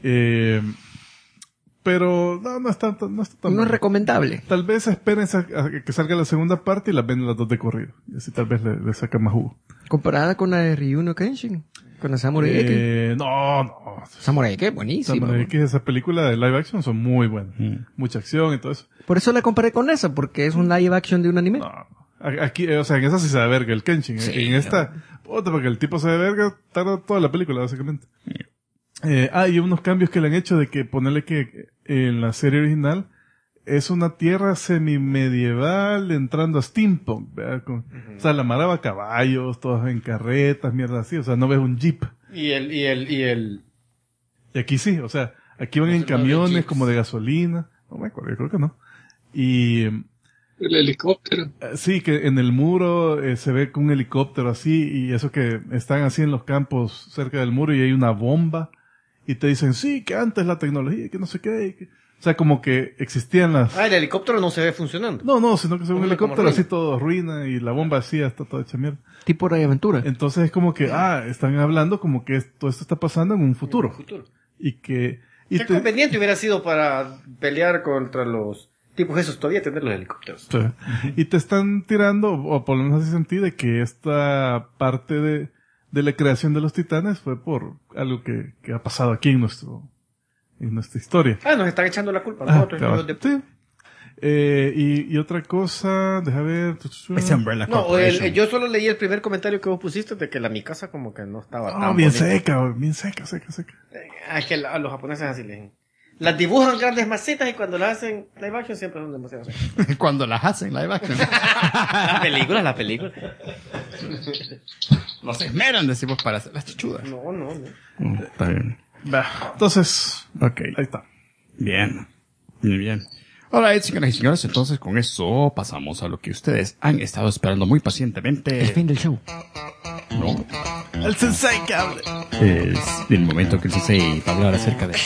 Pero no está tan No es mal. recomendable. Tal vez esperen a que salga la segunda parte y las ven las dos de corrido. Y así tal vez le sacan más jugo. Comparada con la de Ryu no Kenshin. Con la Samurai X. No. Samurai X, buenísima. Samurai X, esa película de live action son muy buenas. Mucha acción y todo eso. Por eso la comparé con esa, porque es un live action de un anime. No. Aquí, o sea, en esa sí se da verga el Kenshin. Sí, en esta, puta, porque el tipo se da verga, tarda toda la película, básicamente. Y unos cambios que le han hecho de que ponerle que en la serie original es una tierra semi-medieval entrando a steampunk, ¿verdad? O sea, la maraba caballos, todos en carretas, mierda así, o sea, no ves un jeep. Y Y aquí sí, o sea, aquí van en camiones como de gasolina, no me acuerdo, yo creo que no. Y El helicóptero. sí, que en el muro se ve con un helicóptero así, y eso que están así en los campos cerca del muro y hay una bomba, y te dicen, sí, que antes la tecnología, que no sé qué, o sea, como que existían las... el helicóptero no se ve funcionando. No, sino que se ve un Como helicóptero ruina. así todo ruina, y la bomba así está toda hecha mierda. Tipo Hora de Aventura. Entonces es como que, están hablando como que todo esto está pasando en un futuro. Y que... Y Qué conveniente hubiera sido para pelear contra los tipos esos, todavía tener los helicópteros. Sí. Y te están tirando, o por lo menos así sentí, de que esta parte de la creación de los titanes fue por algo que ha pasado aquí en nuestra historia. Nos están echando la culpa a nosotros. Claro. hijos de- Sí. Y otra cosa, deja ver. Es Umbrella No, Corporation. yo solo leí el primer comentario que vos pusiste de que la mi casa como que no estaba tan Bien bonita. bien seca. Es que a los japoneses así le dicen. Las dibujan grandes macetas y cuando las hacen live action siempre son demasiado secas. Cuando las hacen live action. La película. Los esmeran, decimos, para hacer las chichudas. No. Está bien. Entonces, Ok. ahí está. Bien. Muy bien. Alright, señoras y señores, entonces con eso pasamos a lo que ustedes han estado esperando muy pacientemente. El fin del show. No, El sensei que hable. es el momento que el sensei va a hablar acerca de...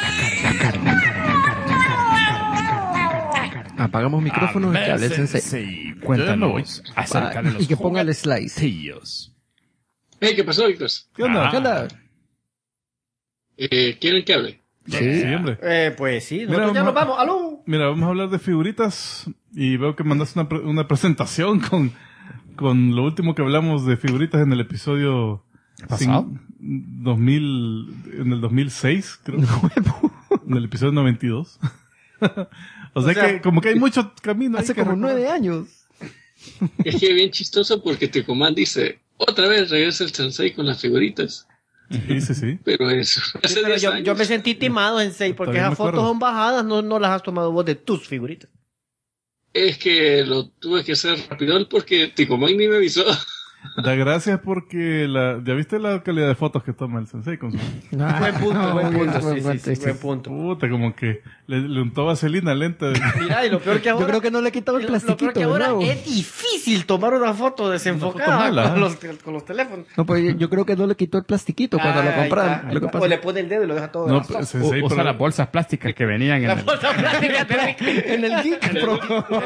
Apagamos micrófonos y que hable el sensei. Sí, cuéntanos acerca de los Y que ponga el slice. juguetillos. Hey, ¿qué pasó, Víctor? ¿Qué onda? ¿Qué onda? ¿Quieren que hable? Sí, hombre. Pues sí, Mira, nosotros ya nos vamos. ¡Aló! Mira, vamos a hablar de figuritas y veo que mandaste una presentación con lo último que hablamos de figuritas en el episodio ¿Pasado? 2000, en el 2006, creo. En el episodio 92. o sea que como que hay mucho camino. Hace ahí que como recorrer. 9 años. Es que es bien chistoso porque Tecomán dice, otra vez regresa el Sensei con las figuritas. Sí. Pero eso, hace Pero 10 yo años. me sentí timado en Sei porque Todavía esas me acuerdo. fotos son bajadas, no las has tomado vos de tus figuritas. Es que lo tuve que hacer rápido porque Tecomán ni me avisó. Da gracias porque ¿ya viste la calidad de fotos que toma el sensei con su... Buen punto, buen punto. buen Sí, punto, sí, sí. buen punto. Puta, como que le untó vaselina lenta. Mira, y lo peor que ahora... Yo creo que no le quitaba el Lo peor plastiquito que de ahora nuevo. es difícil tomar una foto desenfocada Una foto mala, con los teléfonos. No, pues yo creo que no le quitó el plastiquito cuando lo Ahí compraron. está, ahí Lo que está. pasa- O le pone el dedo y lo deja todo. No, debajo. sensei, Usa pero- las bolsas plásticas que venían en La el... bolsa plástica de en el Geek Pro.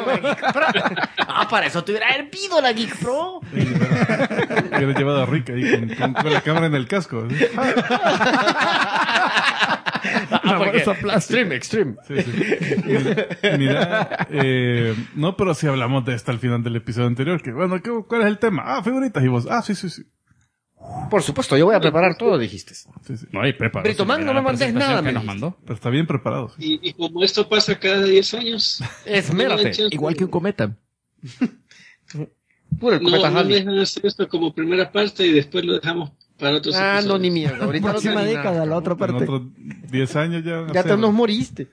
para eso te hubiera hervido la Geek Pro. Hubiera llevado a Rick ahí con la cámara en el casco. ¿Sí? Extreme. Sí. Mira, no, pero si hablamos de esto al final del episodio anterior, que bueno, ¿cuál es el tema? Ah, figuritas, y vos, sí. Por supuesto, yo voy a preparar todo, dijiste. Sí. No, y prepara. Brito Man, no me mandes nada, que me nos dijiste. mandó. Pero está bien preparado. Sí. Y como esto pasa cada 10 años, Esmérate. Igual que un cometa. Puro el no, cometa no Halley. dejan hacer esto como primera parte y después lo dejamos para otros Ah, episodios. no, ni mierda. Ahorita no Próxima tenés década, nada. la otra En parte. otros 10 años ya. Ya te nos moriste.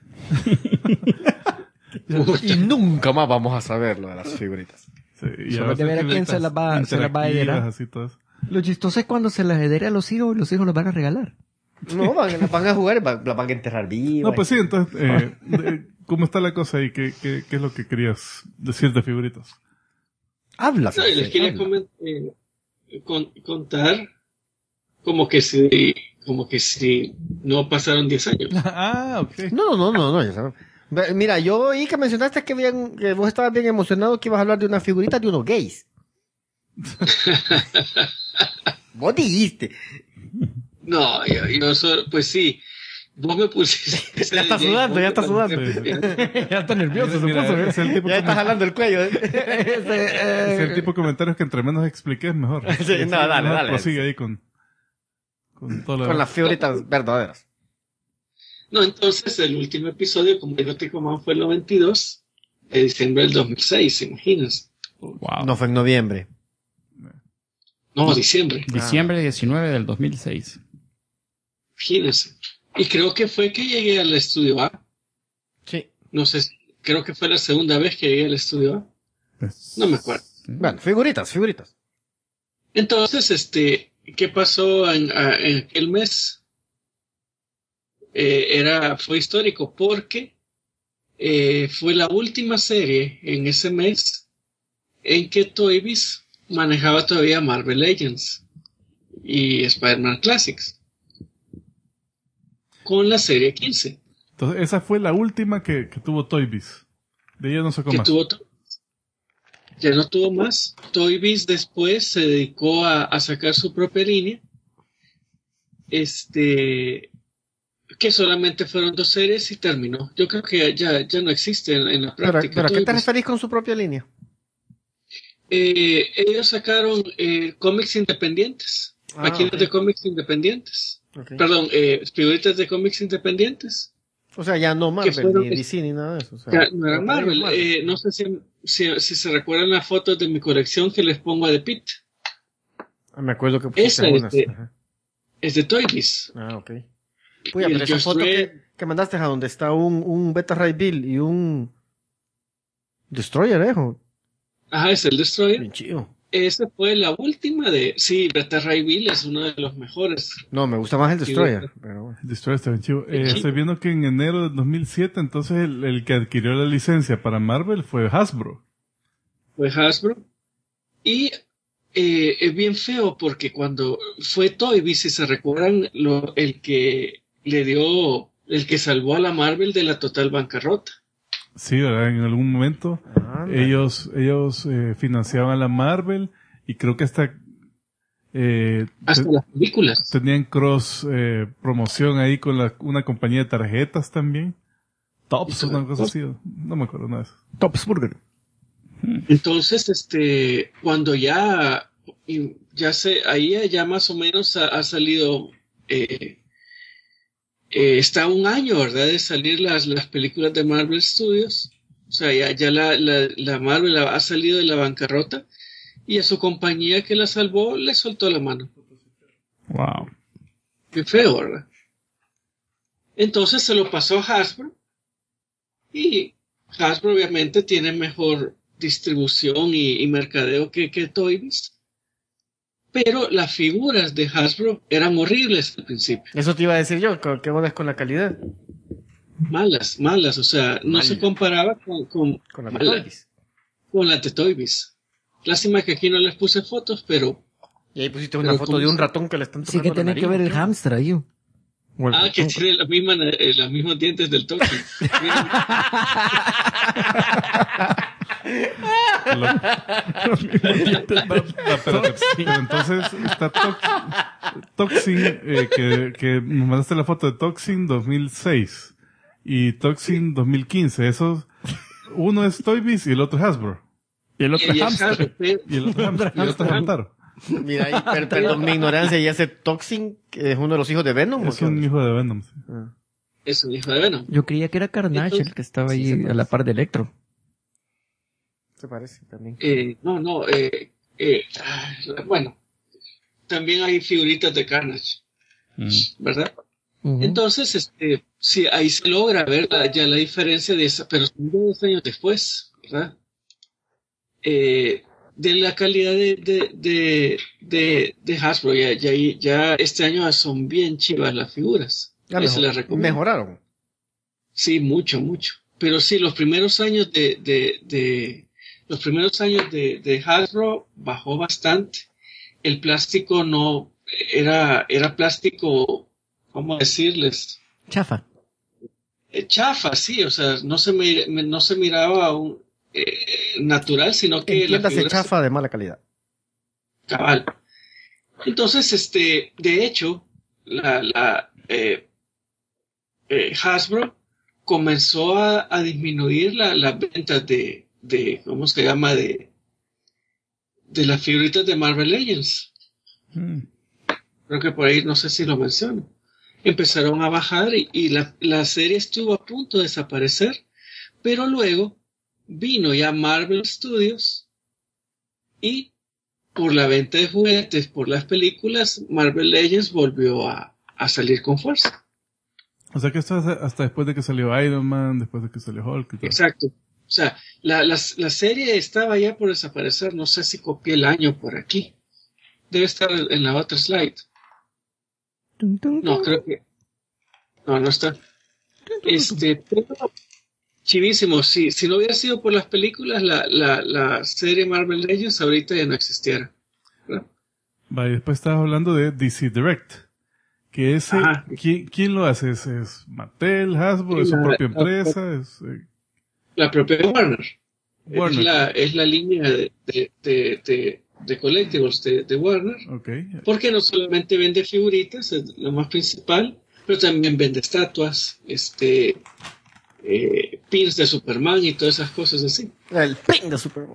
Puta. Y nunca más vamos a saber lo de las figuritas. Sí, y Solo ahora de ver a son quién se las va a interactivas, heredar. así todas. Lo chistoso es cuando se las herede a los hijos y los hijos los van a regalar. No, van a jugar, las van a enterrar vivas. No, pues sí, entonces, ¿cómo está la cosa ahí? ¿Qué es lo que querías decir de figuritas? Habla. No, y les quería contar como que si no pasaron 10 años. Ah, ok. No, ya sabes. Mira, yo oí que mencionaste que vos estabas bien emocionado que ibas a hablar de una figurita de unos gays. Vos dijiste. No, yo solo, pues sí. Vos me pusiste. Ya está sudando, ya está sudando. Ya está nervioso, Mira, es el tipo Ya estás jalando el cuello. es el tipo de comentarios que entre menos expliques mejor. Sí, no, dale, Mejor dale. Prosigue ahí con todo lo Con las figuritas verdaderas. No, entonces el último episodio, como digo, Ticoman fue el 92 de diciembre del 2006, imaginas. Wow. No fue en noviembre. No, diciembre, Diciembre 19 del 2006. imagínense. Y creo que fue que llegué al estudio A. Sí. No sé, creo que fue la segunda vez que llegué al estudio A. No me acuerdo. Bueno, figuritas. Entonces, ¿qué pasó en aquel mes? Fue histórico porque fue la última serie en ese mes en que Toy Biz manejaba todavía Marvel Legends y Spider-Man Classics con la serie 15 Entonces, esa fue la última que tuvo Toy Biz. De ella no sacó que más. ya no tuvo más. Toy Biz después se dedicó a sacar su propia línea, que solamente fueron 2 series y terminó. Yo creo que ya no existe en la práctica. ¿Pero a qué Toy te Biz. referís con su propia línea? Ellos sacaron cómics independientes, máquinas ok. de cómics independientes. Ok. Perdón, figuritas de cómics independientes. O sea, ya no Marvel, fueron- ni DC, ni nada de eso. O sea, Ya no eran para ellos Marvel. No sé si se recuerdan las fotos de mi colección que les pongo a The Pit. Me acuerdo que pusiste Esa es unas. de- Ajá. Es de Toy Biz. Ah, ok. Y Puya, el pero esa Just foto Ray- que mandaste a donde está un Beta Ray Bill y un Destroyer, hijo. Ajá, es el Destroyer. Bien chido. Esa fue la última de... Sí, Beta Ray Bill es uno de los mejores. No, me gusta más el Destroyer. Pero bueno. Destroyer está bien chivo. Sí. Estoy viendo que en enero de 2007, entonces el que adquirió la licencia para Marvel fue Hasbro. Fue Hasbro. Y es bien feo porque cuando fue Toy Biz, si se recuerdan, el que salvó a la Marvel de la total bancarrota. Sí, ¿verdad? En algún momento Ándale. ellos financiaban la Marvel y creo que hasta Hasta las películas. tenían cross promoción ahí con una compañía de tarjetas también. Tops, una cosa así. No me acuerdo nada de eso. Tops Burger. Entonces, cuando ahí ya más o menos ha salido, está un año, ¿verdad? De salir las películas de Marvel Studios. O sea, ya la Marvel ha salido de la bancarrota y a su compañía que la salvó le soltó la mano. Wow. Qué feo, ¿verdad? Entonces se lo pasó a Hasbro y Hasbro obviamente tiene mejor distribución y mercadeo que Toy Biz. pero las figuras de Hasbro eran horribles al principio. Eso te iba a decir yo, ¿qué onda es con la calidad? Malas, o sea, no se comparaba con la de Toy Biz. Con la de Toy Biz. Lástima que aquí no les puse fotos, pero... Y ahí pusiste una foto de un ratón que le están tocando Sí que tiene que ver el hámster ahí. que tiene los mismos dientes del Toki. Pero entonces está Toxin, que nos mandaste la foto de Toxin 2006 y Toxin 2015. Esos, uno es Toy Biz y el otro es Hasbro. Y el otro es hamster. Y el otro es Hamtaro. Mira, ahí, perdón mi ignorancia, y ese Toxin, que es uno de los hijos de Venom. Es un hijo de Venom. Sí. Es un hijo de Venom. Yo creía que era Carnage el que estaba ahí a la par de Electro. Se parece también. Bueno, también hay figuritas de Carnage, ¿verdad? Uh-huh. Entonces, sí, ahí se logra ver ya la diferencia de esa, pero son 2 años después, ¿verdad? De la calidad de Hasbro, ya este año son bien chivas las figuras. Se las recomiendo. Mejoraron. Sí, mucho. Pero sí, los primeros años de Hasbro bajó bastante. El plástico no era plástico, ¿cómo decirles? Chafa. Chafa, sí, o sea, no se miraba natural, sino que Entiéndase, chafa de mala calidad. Cabal. Entonces, de hecho, Hasbro comenzó a disminuir las ventas de ¿cómo se llama? De las figuritas de Marvel Legends. Creo que por ahí, no sé si lo menciono. Empezaron a bajar y la serie estuvo a punto de desaparecer, pero luego vino ya Marvel Studios y por la venta de juguetes, por las películas, Marvel Legends volvió a salir con fuerza. O sea que esto hasta después de que salió Iron Man, después de que salió Hulk y todo. Exacto. O sea, la serie estaba ya por desaparecer. No sé si copié el año por aquí. Debe estar en la otra slide. No, creo que... No está. Pero chivísimo. Si no hubiera sido por las películas, la serie Marvel Legends ahorita ya no existiera, ¿verdad? Vale, después estabas hablando de DC Direct. Que ese, ¿quién lo hace? ¿Es Mattel, Hasbro, es su propia empresa? La propia Warner. Es la línea de collectibles de Warner. Okay. Porque no solamente vende figuritas, es lo más principal, pero también vende estatuas, pins de Superman y todas esas cosas así. El pin de Superman.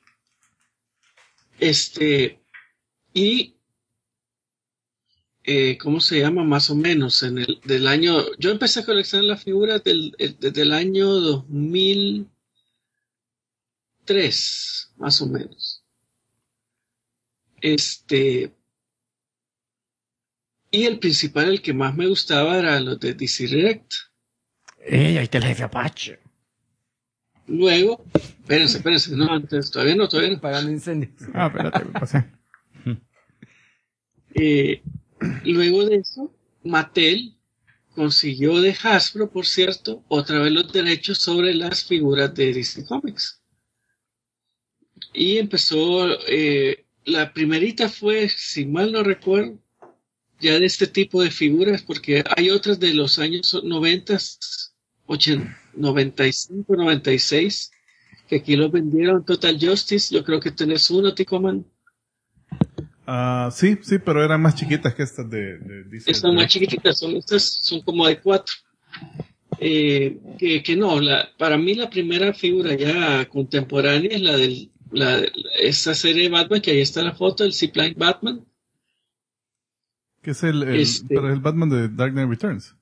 ¿Cómo se llama? Más o menos del año... Yo empecé a coleccionar las figuras desde el año 2003, más o menos. Y el principal, el que más me gustaba, era los de DC Direct. Ahí está el jefe Apache. Luego, espérense, no, antes, todavía no. Pagando incendios. Espérate, me pasé. Luego de eso, Mattel consiguió de Hasbro, por cierto, otra vez los derechos sobre las figuras de DC Comics. Y empezó, la primerita fue, si mal no recuerdo, ya de este tipo de figuras, porque hay otras de los años 90, 95, 96, que aquí los vendieron Total Justice. Yo creo que tenés uno, Ticoman. Sí, pero eran más chiquitas que estas de DC. Estas más chiquititas, estas son como de 4. Que no, para mí la primera figura ya contemporánea es esa serie de Batman, que ahí está la foto, el Zipline Batman. ¿Qué es pero es el Batman de Dark Knight Returns?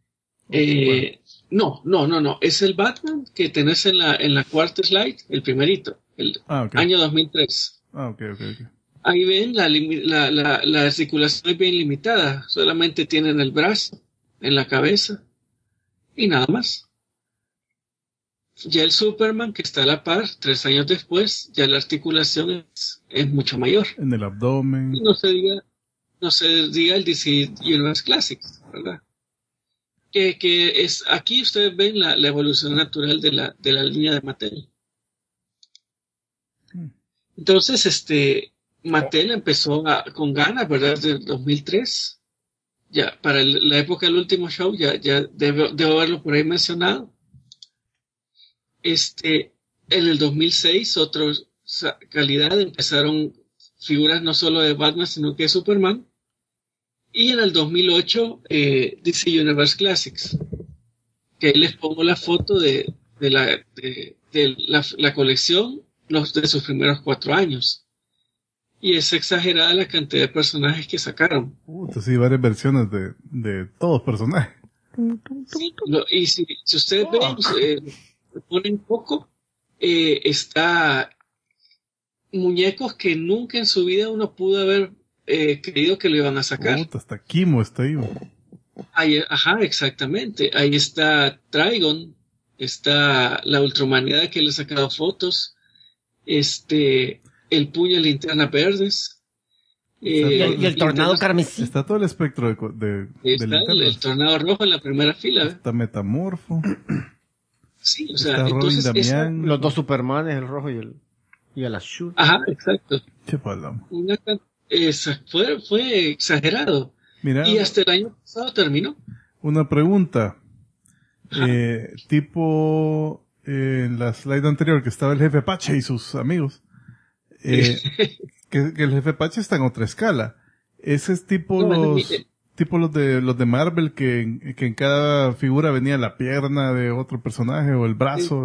No. Es el Batman que tenés en la cuarta slide, el primerito, año 2003. Okay. Ahí ven, la articulación es bien limitada. Solamente tienen el brazo en la cabeza y nada más. Ya el Superman, que está a la par, 3 años después, ya la articulación es mucho mayor. En el abdomen. Y no se diga el DC Universe Classics, ¿verdad? Que es, aquí ustedes ven la evolución natural de la línea de Mattel. Entonces, Mattel empezó con ganas, ¿verdad? Desde el 2003. Ya, para la época del último show, ya debo haberlo por ahí mencionado. En el 2006, otra calidad, empezaron figuras no solo de Batman, sino que de Superman. Y en el 2008, DC Universe Classics, que ahí les pongo la foto de la colección de sus primeros 4 años. Y es exagerada la cantidad de personajes que sacaron. Sí, varias versiones de todos los personajes. Sí, y si ustedes ven, ponen poco, está muñecos que nunca en su vida uno pudo haber creído que lo iban a sacar. Hasta Kimo está ahí. Ajá, exactamente. Ahí está Trigon, está la Ultrahumanidad que le he sacado fotos, el puño de linterna verdes. Y el tornado carmesí. Está todo el espectro de el tornado rojo en la primera fila. Está Metamorfo. Sí, o sea, está entonces Damián. Los dos Supermanes, el rojo y el azul. Ajá, exacto. Qué palabra. Fue exagerado. Mira, y hasta el año pasado terminó. Una pregunta. Tipo en la slide anterior que estaba el jefe Apache y sus amigos. Que el jefe Apache está en otra escala. Ese es tipo los de Marvel que en cada figura venía la pierna de otro personaje o el brazo.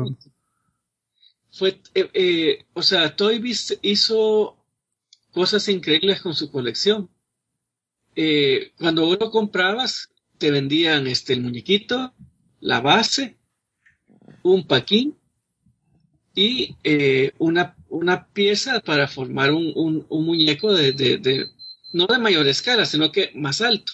O sea, Toy Biz hizo cosas increíbles con su colección. Cuando vos lo comprabas, te vendían el muñequito, la base, un paquín y una pieza para formar un muñeco no de mayor escala, sino que más alto.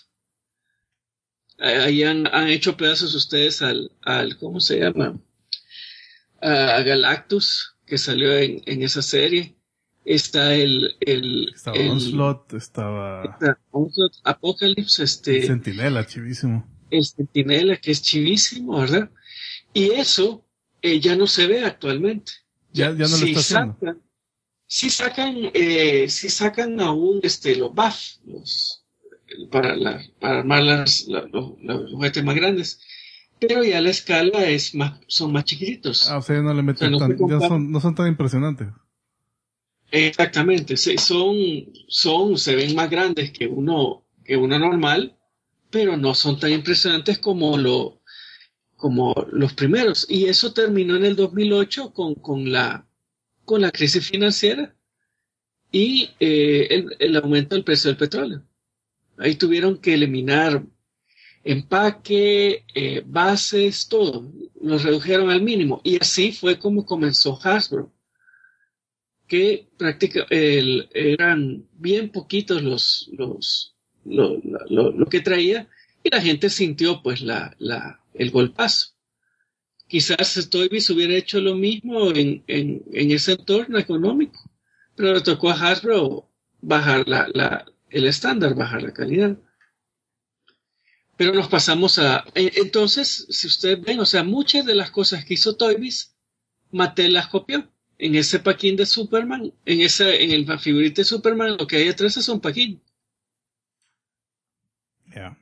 Ahí han hecho pedazos ustedes al ¿cómo se llama? A Galactus, que salió en esa serie. Estaba Onslaught, estaba Onslaught, Apocalypse, el Centinela, chivísimo. El Centinela, que es chivísimo, ¿verdad? Y eso ya no se ve actualmente. Ya no lo está haciendo. Sí sacan aún los buff, para armar los juguetes más grandes, pero ya la escala son más chiquititos. O sea, no le meten no son tan impresionantes. Exactamente, se ven más grandes que uno normal, pero no son tan impresionantes como los primeros. Y eso terminó en el 2008 con la crisis financiera y el aumento del precio del petróleo. Ahí tuvieron que eliminar empaque, bases, todo. Los redujeron al mínimo. Y así fue como comenzó Hasbro, que prácticamente eran bien poquitos lo que traía, y la gente sintió pues el golpazo. Quizás Toy Biz hubiera hecho lo mismo en ese entorno económico, pero le tocó a Hasbro bajar el estándar, bajar la calidad. Pero nos pasamos entonces, si ustedes ven, o sea, muchas de las cosas que hizo Toy Biz, Mattel las copió. En ese paquín de Superman, en la figurita de Superman, lo que hay detrás es un paquín. Yeah.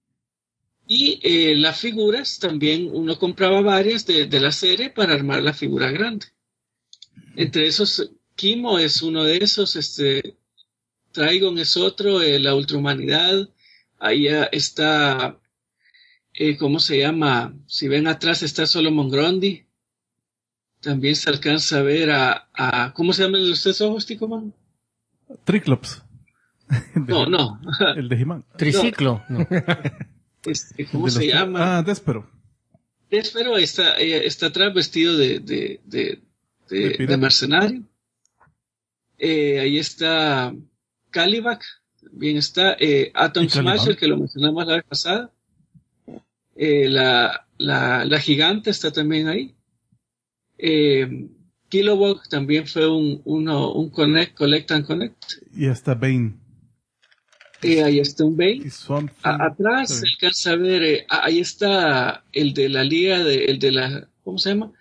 Y las figuras, también uno compraba varias de la serie para armar la figura grande. Entre esos, Kimo es uno de esos, Trigon es otro, la Ultrahumanidad. Ahí está, ¿cómo se llama? Si ven atrás está Solomon Grundy. También se alcanza a ver ¿cómo se llaman los 3 ojos, Ticoman? Triclops. No. El de He-Man. Triciclo. No. ¿Cómo se llama? Déspero. Déspero está atrás vestido de mercenario. Ahí está Calibac. También está Atom Smasher, que lo mencionamos la vez pasada. La gigante está también ahí. Kilowog también fue un collect and connect. Y hasta Bane. Ahí está un Bane. Y Swamp Thing. Atrás se alcanza a ver, ahí está el de la liga, ¿cómo se llama?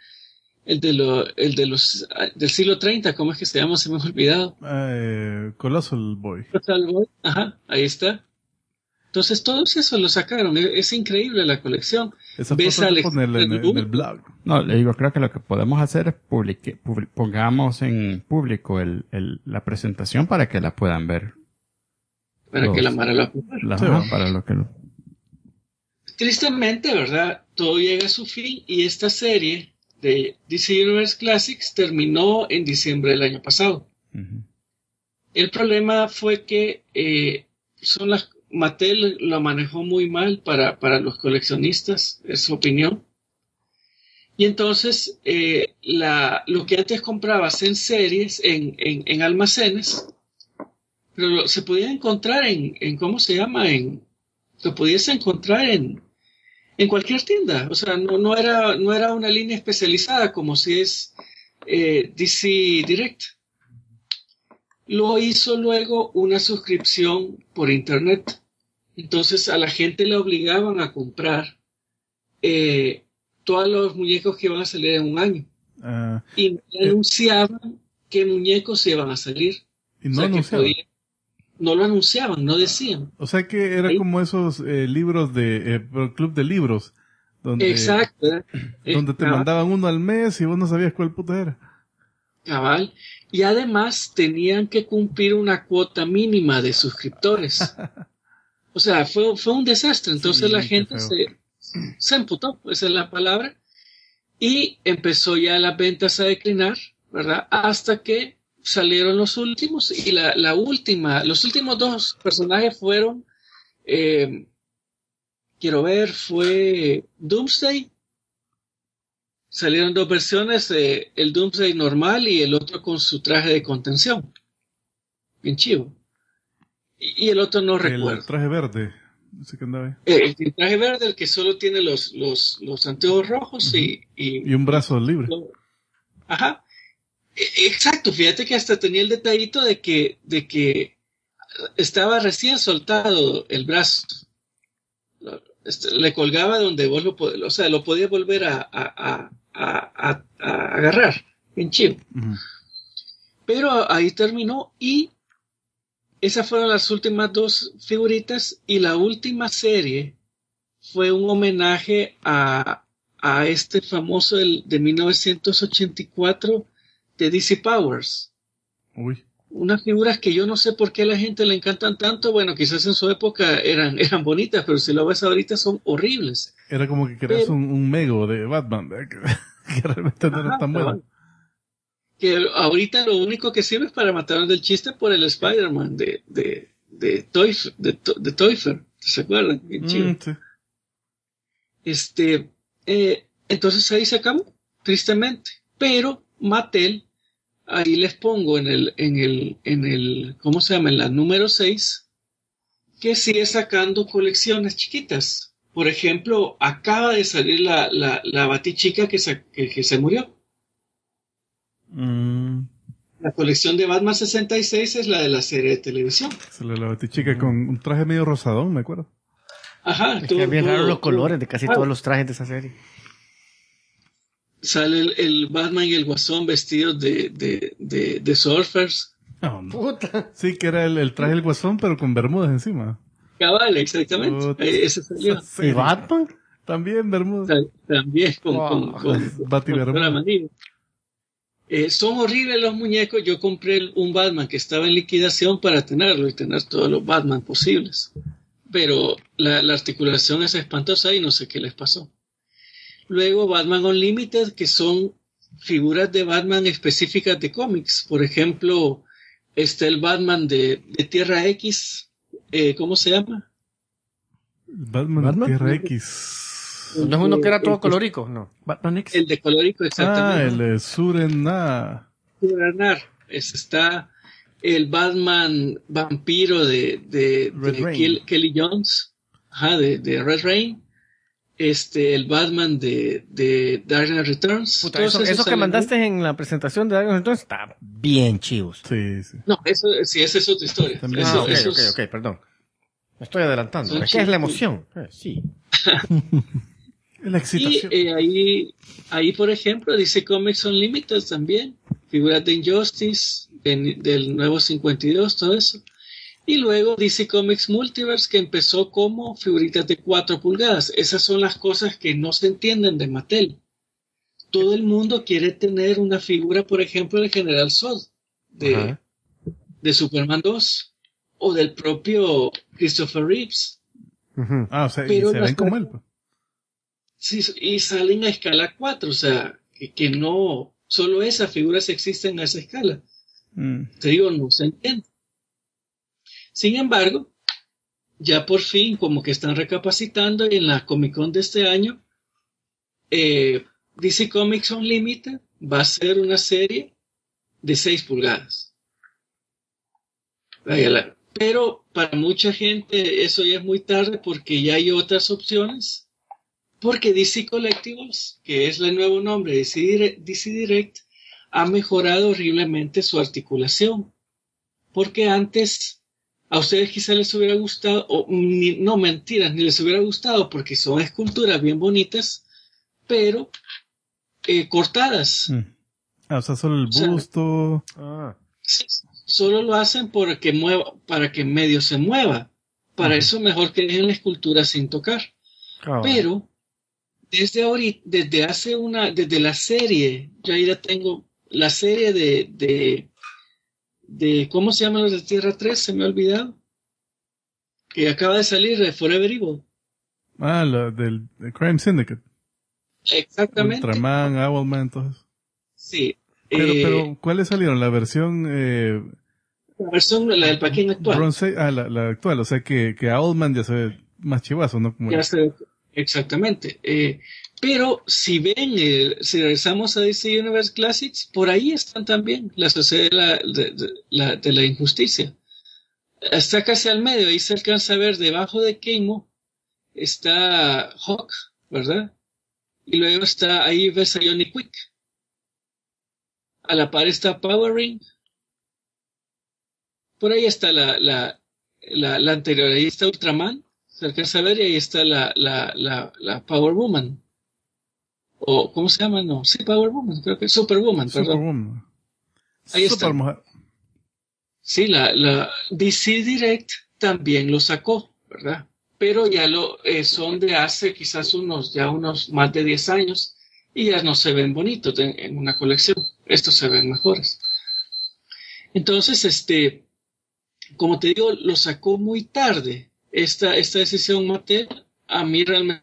Del siglo 30, ¿cómo es que se llama? Se me ha olvidado. Colossal Boy. Colossal Boy, ajá, ahí está. Entonces todos esos lo sacaron, es increíble la colección. Esa Ves foto hay que Alex ponerla en el blog. No, le digo, creo que lo que podemos hacer es pongamos en público la presentación para que la puedan ver. Para que la Mara la Sí, para lo que Tristemente, ¿verdad? Todo llega a su fin y esta serie de DC Universe Classics terminó en diciembre del año pasado. Uh-huh. El problema fue que Mattel lo manejó muy mal para los coleccionistas, es su opinión. Y entonces, lo que antes comprabas en series, en almacenes, pero se podía encontrar ¿cómo se llama? Lo pudiese encontrar en cualquier tienda. O sea, no era una línea especializada como si es DC Direct. Lo hizo luego una suscripción por internet. Entonces a la gente le obligaban a comprar todos los muñecos que iban a salir en un año. Y anunciaban qué muñecos iban a salir. Y no anunciaban. No lo anunciaban, no decían. O sea que era como esos libros club de libros. Exacto. Donde te mandaban uno al mes y vos no sabías cuál puta era. Cabal. Y además tenían que cumplir una cuota mínima de suscriptores. O sea, fue un desastre. Entonces sí, la gente se emputó, esa es la palabra. Y empezó ya las ventas a declinar, ¿verdad? Hasta que salieron los últimos. Y los últimos dos personajes fueron, fue Doomsday. Salieron dos versiones, el Doomsday normal y el otro con su traje de contención. Bien chivo. Y el otro no recuerdo. El traje verde. No sé qué andaba ahí. El traje verde, el que solo tiene los anteojos rojos y un brazo libre. Ajá. Exacto, fíjate que hasta tenía el detallito de que estaba recién soltado el brazo. Le colgaba donde vos lo podías volver a agarrar. Bien chido. Uh-huh. Pero ahí terminó y esas fueron las últimas dos figuritas y la última serie fue un homenaje a este famoso de 1984 de DC Powers. Uy. Unas figuras que yo no sé por qué a la gente le encantan tanto. Bueno, quizás en su época eran bonitas, pero si lo ves ahorita son horribles. Era como que querías un Mego de Batman, que realmente no era tan bueno. Que ahorita lo único que sirve es para matarnos del chiste por el Spider-Man de Toyfer. ¿Se acuerdan? Bien chido. Sí. Entonces ahí se acabó, tristemente. Pero Mattel, ahí les pongo en el ¿cómo se llama? En la número 6, que sigue sacando colecciones chiquitas. Por ejemplo, acaba de salir la Batichica que se murió. La colección de Batman 66 es la de la serie de televisión. Es la Batichica con un traje medio rosadón, me acuerdo. Ajá. Es bien raro los colores de casi todos los trajes de esa serie. Sale el Batman y el Guasón vestidos de surfers. Oh, no. Puta. Sí, que era el traje del Guasón, pero con bermudas encima. Cabal, exactamente. Ese salió. ¿Y Batman? También bermudas. También con Batibermudas. Son horribles los muñecos. Yo compré un Batman que estaba en liquidación para tenerlo y tener todos los Batman posibles. Pero la articulación es espantosa y no sé qué les pasó. Luego Batman Unlimited, que son figuras de Batman específicas de cómics. Por ejemplo, está el Batman de Tierra X. ¿Cómo se llama? Batman de Tierra X. ¿No es uno que era todo colorico? No. Batman X. El de colorico, exactamente. El de Surenar. Está el Batman vampiro de Red Rain. Kelly Jones. Ajá, de Red Rain. el Batman de Dark Knight Returns. Puta, todos eso esos que salen mandaste en la presentación de Dragon entonces está bien chivos. Sí, sí. bien. No, eso sí, esa es otra historia. También. Eso- Ok, esos- ok, perdón. Me estoy adelantando. Son ¿Qué es la chivos. emoción? Sí. La Y excitación. ahí, por ejemplo, dice Comics Unlimited también. Figuras de Injustice, del nuevo 52, todo eso. Y luego DC Comics Multiverse, que empezó como figuritas de 4 pulgadas. Esas son las cosas que no se entienden de Mattel. Todo el mundo quiere tener una figura, por ejemplo, del General Zod, Ajá. de Superman 2, o del propio Christopher Reeves. Ujú. O sea, y pero se las ven como él. Pues. Sí, y salen a escala 4, o sea, que no, solo esas figuras existen a esa escala. Te digo, no se entiende. Sin embargo, ya por fin como que están recapacitando y en la Comic Con de este año, DC Comics Unlimited va a ser una serie de 6 pulgadas. Pero para mucha gente eso ya es muy tarde porque ya hay otras opciones. Porque DC Collectibles, que es el nuevo nombre de DC Direct, ha mejorado horriblemente su articulación. Porque antes a ustedes quizá les hubiera gustado, no mentiras, ni les hubiera gustado porque son esculturas bien bonitas, pero cortadas. O sea, solo el busto. Sí, solo lo hacen para que medio se mueva. Para eso mejor que dejen la escultura sin tocar. Pero desde ahorita, desde la serie, yo ahí la tengo, la serie de ¿cómo se llaman los de Tierra 3? Se me ha olvidado. Que acaba de salir de Forever Evil. La del Crime Syndicate. Exactamente. Ultraman, Owlman, todo eso. Sí. Pero, ¿cuáles salieron? La versión, la versión, la del paquete actual. Bronze, la actual. O sea que Owlman ya se ve más chivazo, ¿no? Como Ya se, exactamente. Pero si ven, si regresamos a DC Universe Classics, por ahí están también la sociedad de la injusticia. Está casi al medio, ahí se alcanza a ver debajo de Keimo está Hawk, ¿verdad? Y luego está, ahí ves a Johnny Quick. A la par está Power Ring. Por ahí está la anterior, ahí está Ultraman, se alcanza a ver, y ahí está la Power Woman. O, ¿cómo se llama? No, sí, Power Woman, creo que Superwoman, perdón. Superwoman. Ahí está. Supermujer. Sí, la DC Direct también lo sacó, ¿verdad? Pero ya son de hace quizás unos más de 10 años y ya no se ven bonitos en una colección. Estos se ven mejores. Entonces, como te digo, lo sacó muy tarde. Esta decisión Mattel, a mí realmente...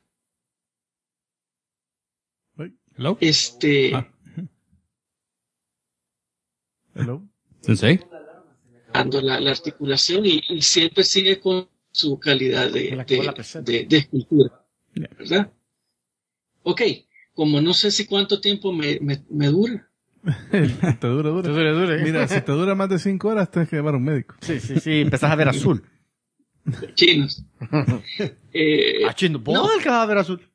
Hello. Hello. Sensei. Dando la articulación y siempre sigue con su calidad de escultura, ¿verdad? Ok, como no sé si cuánto tiempo me dura. Te dura. Mira, si te dura más de 5 horas, tienes que llevar a un médico. Sí, empezás a ver azul. Chinos. Chino, no, el que va a ver azul.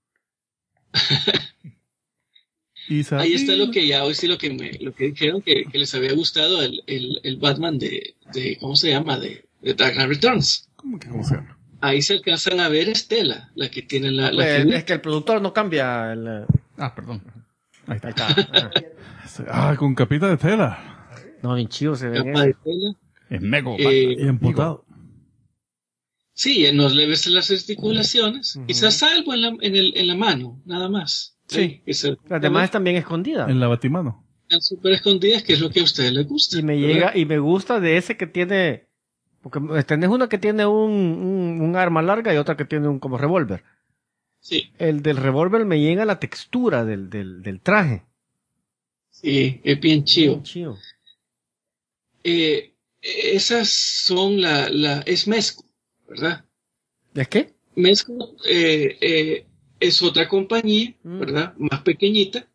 Ahí está lo que ya hoy sí lo que dijeron que les había gustado el Batman de ¿cómo se llama? De Dark Knight Returns. ¿Cómo se llama? Ahí se alcanzan a ver Estela, la que tiene la figura. Es que el productor no cambia el... Perdón. Ahí está. Con capita de tela. No, bien chido se ve. Capa de tela. Es mego. Y emputado. Sí, nos le ves las articulaciones, quizás algo en la mano, nada más. Sí. Las demás están bien escondidas. En la batimano. Están súper escondidas, que es lo que a ustedes les gusta. Y me llega, y me gusta de ese que tiene, porque tenés una que tiene un arma larga y otra que tiene un como revólver. Sí. El del revólver me llega la textura del traje. Sí, es bien chido. Bien chido. Esas son es Mezco, ¿verdad? ¿Es qué? Mezco es otra compañía, ¿verdad? Más pequeñita.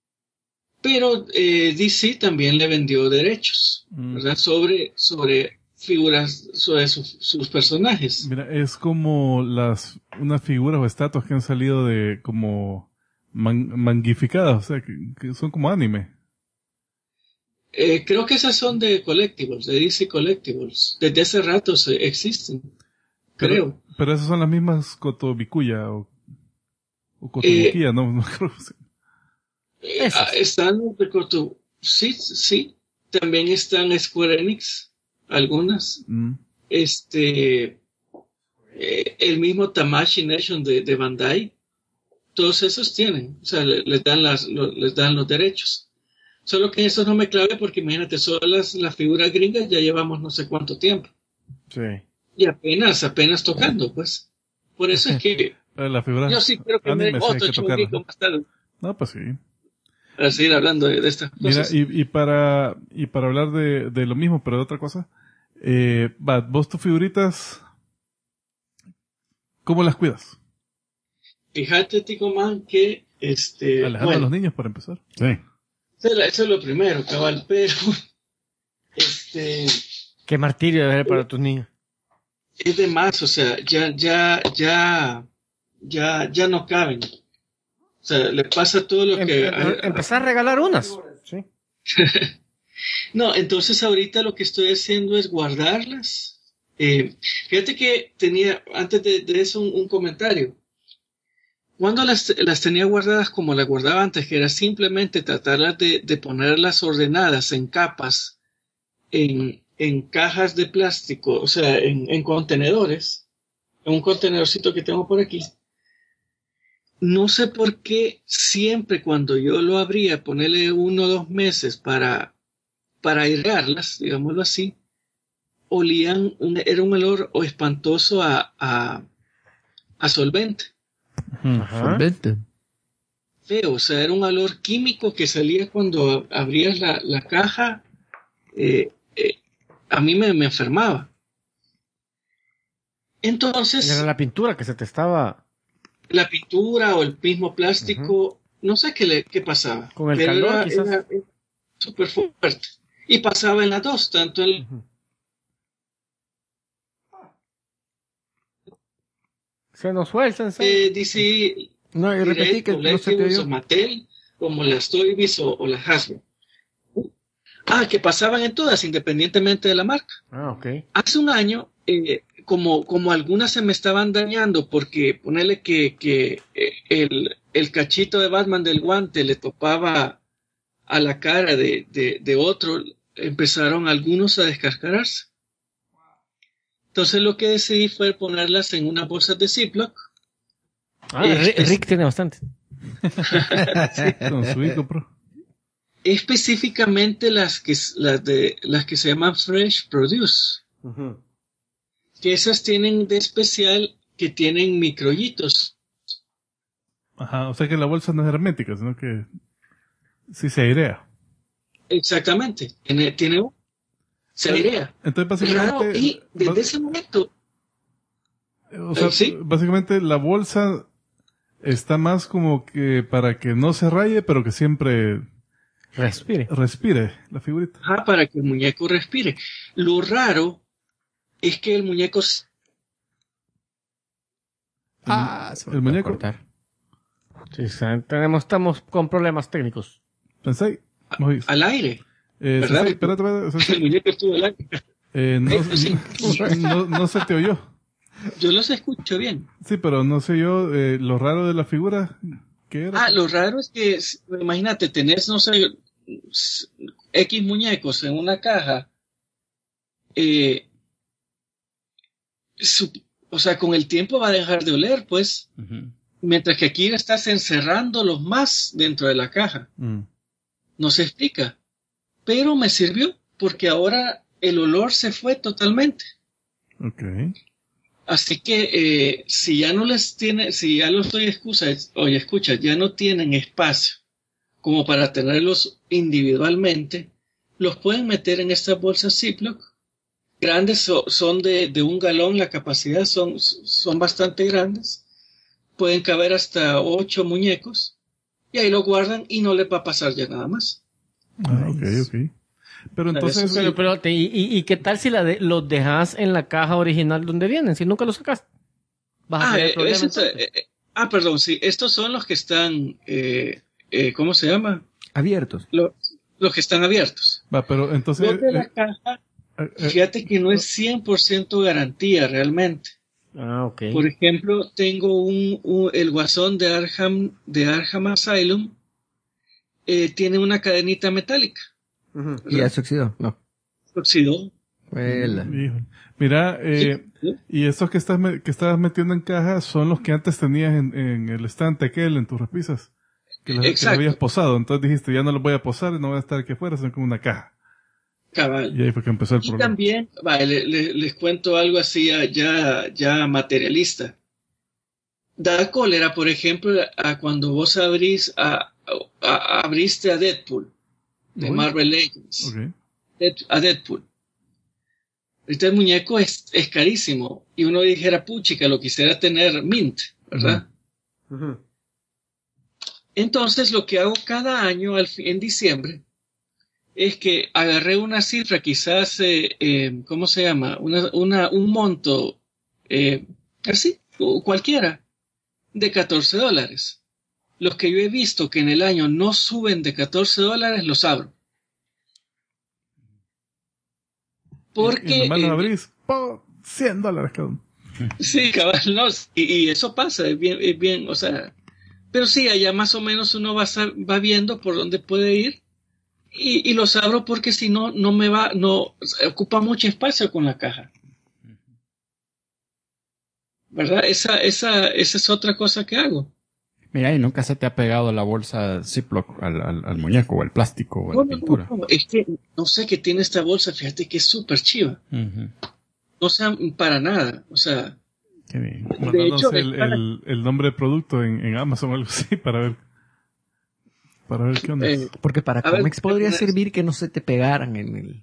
Pero DC también le vendió derechos, ¿verdad? Sobre figuras sobre sus personajes. Mira, es como unas figuras o estatuas que han salido de como mangificadas, o sea, que son como anime. Creo que esas son de Collectibles, de DC Collectibles. Desde hace rato existen. Creo. Pero esas son las mismas Kotobikuya o Kotobukiya, no creo. Están los de sí. También están Square Enix, algunas. El mismo Tamashii Nation de Bandai. Todos esos tienen. O sea, les dan los derechos. Solo que eso no me clave porque imagínate, solo las figuras gringas ya llevamos no sé cuánto tiempo. Sí. Y apenas tocando, pues. Por eso es que La figura yo sí creo que me den otro chunguito más tarde. No, pues sí. Para seguir hablando de estas cosas. Mira, y para hablar de lo mismo, pero de otra cosa, vos tus figuritas, ¿cómo las cuidas? Fíjate, Tico Man, que Alejando a los niños, para empezar. Sí. Eso es lo primero, cabal, pero Qué martirio debe ser para tus niños. es de más, o sea, ya no caben. O sea, le pasa todo lo que... Empezar a regalar unas. Sí. No, entonces ahorita lo que estoy haciendo es guardarlas. Fíjate que tenía, antes de eso, un comentario. Cuando las tenía guardadas como las guardaba antes, que era simplemente tratarlas de ponerlas ordenadas en capas, en cajas de plástico, o sea, en contenedores, en un contenercito que tengo por aquí. No sé por qué siempre cuando yo lo abría, ponerle 1 o 2 meses para airarlas, digámoslo así, olían, era un olor espantoso a solvente. Solvente. Feo, o sea, era un olor químico que salía cuando abrías la caja. A mí me enfermaba. Entonces, Era la pintura que se te estaba... la pintura o el mismo plástico, no sé qué pasaba. Con el pero calor, quizás. Era súper fuerte. Y pasaba en las dos, tanto en... Se nos fue el sensei. DC No, y repetí que no se te Collectibles oyó. o Mattel, como las Toy Biz o las Hasbro. Que pasaban en todas, independientemente de la marca. Ok. Hace un año, como algunas se me estaban dañando, porque ponerle que el cachito de Batman del guante le topaba a la cara de otro, empezaron algunos a descascararse. Entonces lo que decidí fue ponerlas en unas bolsas de Ziploc. Rick tiene bastante. Con su hijo, pro. Específicamente las que se llaman Fresh Produce. Que esas tienen de especial que tienen microhitos. Ajá, o sea que la bolsa no es hermética, sino que sí se airea. Exactamente. Se airea. Entonces Claro, básicamente... y desde ese momento... O sea, ¿sí? básicamente la bolsa está más como que para que no se raye, pero que siempre respire la figurita. Para que el muñeco respire. Lo raro es que el muñeco... El muñeco. Sí, estamos con problemas técnicos. Sensei, al aire. ¿verdad? Sensei, espérate, Sensei. El muñeco estuvo al aire. Sí. No se te oyó. Yo los escucho bien. Sí, pero no sé yo, lo raro de la figura, ¿qué era? Lo raro es que, imagínate, tenés, no sé, X muñecos en una caja, o sea, con el tiempo va a dejar de oler, pues, mientras que aquí estás encerrándolos más dentro de la caja. No se explica, pero me sirvió, porque ahora el olor se fue totalmente. Okay. Así que si ya no les tiene, si ya los doy excusas, oye, escucha, ya no tienen espacio como para tenerlos individualmente, los pueden meter en estas bolsas Ziploc. Grandes son de 1 galón, la capacidad son bastante grandes. Pueden caber hasta 8 muñecos y ahí lo guardan y no les va a pasar ya nada más. Ok. Pero entonces... ¿Y qué tal si los dejas en la caja original donde vienen? Si nunca los sacas. Vas a tener problemas, perdón, sí. Estos son los que están... ¿cómo se llama? Abiertos. Los que están abiertos. Va, pero entonces... Los de la caja, fíjate que no es 100% garantía realmente. Ah, ok. Por ejemplo, tengo el guasón de Arkham Asylum. Tiene una cadenita metálica. ¿Y ya se oxidó? No. Se oxidó. Híjole. Mira, Sí. y estos que estabas metiendo en caja son los que antes tenías en el estante aquel, en tus repisas. Que los habías posado. Entonces dijiste, ya no los voy a posar y no voy a estar aquí afuera, sino como una caja. Cabal. Y ahí fue que empezó el Y problema. también, les cuento algo así ya materialista. Da cólera, por ejemplo, cuando vos abriste a Deadpool de Uy. Marvel Legends. Okay. A Deadpool. Ahorita el muñeco es carísimo. Y uno dijera, puchica, lo quisiera tener mint, ¿verdad? Entonces, lo que hago cada año en diciembre es que agarré una cifra, quizás, ¿cómo se llama? Un monto, así, cualquiera, de $14. Los que yo he visto que en el año no suben de $14, los abro. Porque... Y nomás los abrís, $100 cada uno. Sí, cabal, no, y eso pasa, es bien, o sea... Pero sí, allá más o menos uno va viendo por dónde puede ir. Y los abro porque si no, no ocupa mucho espacio con la caja. ¿Verdad? Esa es otra cosa que hago. Mira, y nunca se te ha pegado la bolsa Ziploc al muñeco o al plástico o a la pintura. No, es que no sé qué tiene esta bolsa, fíjate que es súper chiva. No sea para nada, o sea. Qué bien. De hecho, el nombre de producto en Amazon o algo así para ver qué onda. Porque para cómics podría servir que no se te pegaran en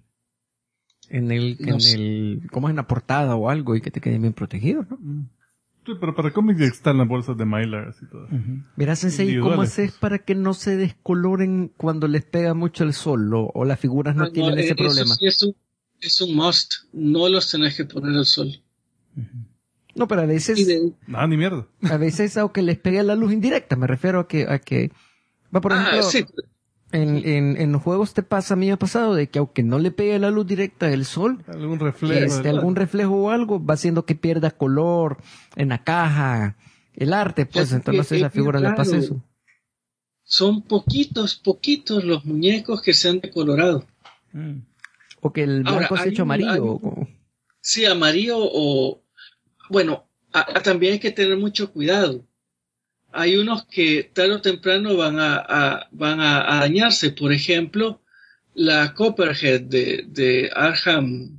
como en la portada o algo y que te queden bien protegidos, ¿no? Sí, pero para cómics ya están las bolsas de Mylar y todo. Verás, Sensei, ¿cómo haces para que no se descoloren cuando les pega mucho el sol o las figuras no tienen ese problema? Sí es un must. No los tenés que poner al sol. No, pero a veces... Nada, ni mierda. A veces aunque les pegue la luz indirecta, me refiero a que va, por ejemplo, sí. en los juegos a mí me ha pasado de que aunque no le pegue la luz directa del sol, algún reflejo, algún reflejo o algo va haciendo que pierda color en la caja, el arte, pues, entonces a esa figura le pasa eso. Son poquitos los muñecos que se han decolorado. O que el blanco se ha hecho amarillo. Sí, amarillo o... Bueno, también hay que tener mucho cuidado. Hay unos que tarde o temprano van a dañarse. Por ejemplo, la Copperhead de Arkham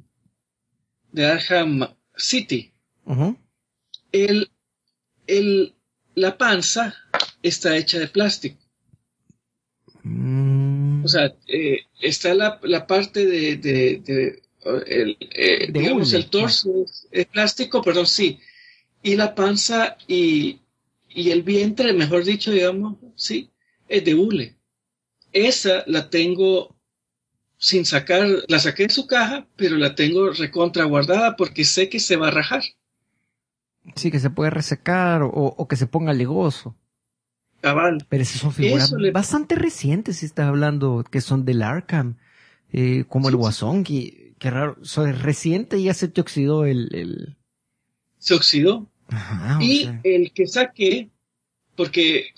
City. La panza está hecha de plástico. O sea, está la parte digamos, el torso es plástico, perdón, sí. Y la panza y el vientre, mejor dicho, digamos, sí, es de hule. Esa la tengo sin sacar, la saqué de su caja, pero la tengo recontra guardada porque sé que se va a rajar. Sí, que se puede resecar o que se ponga legoso. Cabal. Pero esas son figuras bastante recientes, si estás hablando que son del Arkham, como el Guasón, qué raro, es reciente y ya se te oxidó Se oxidó. Ajá, y el que saqué, porque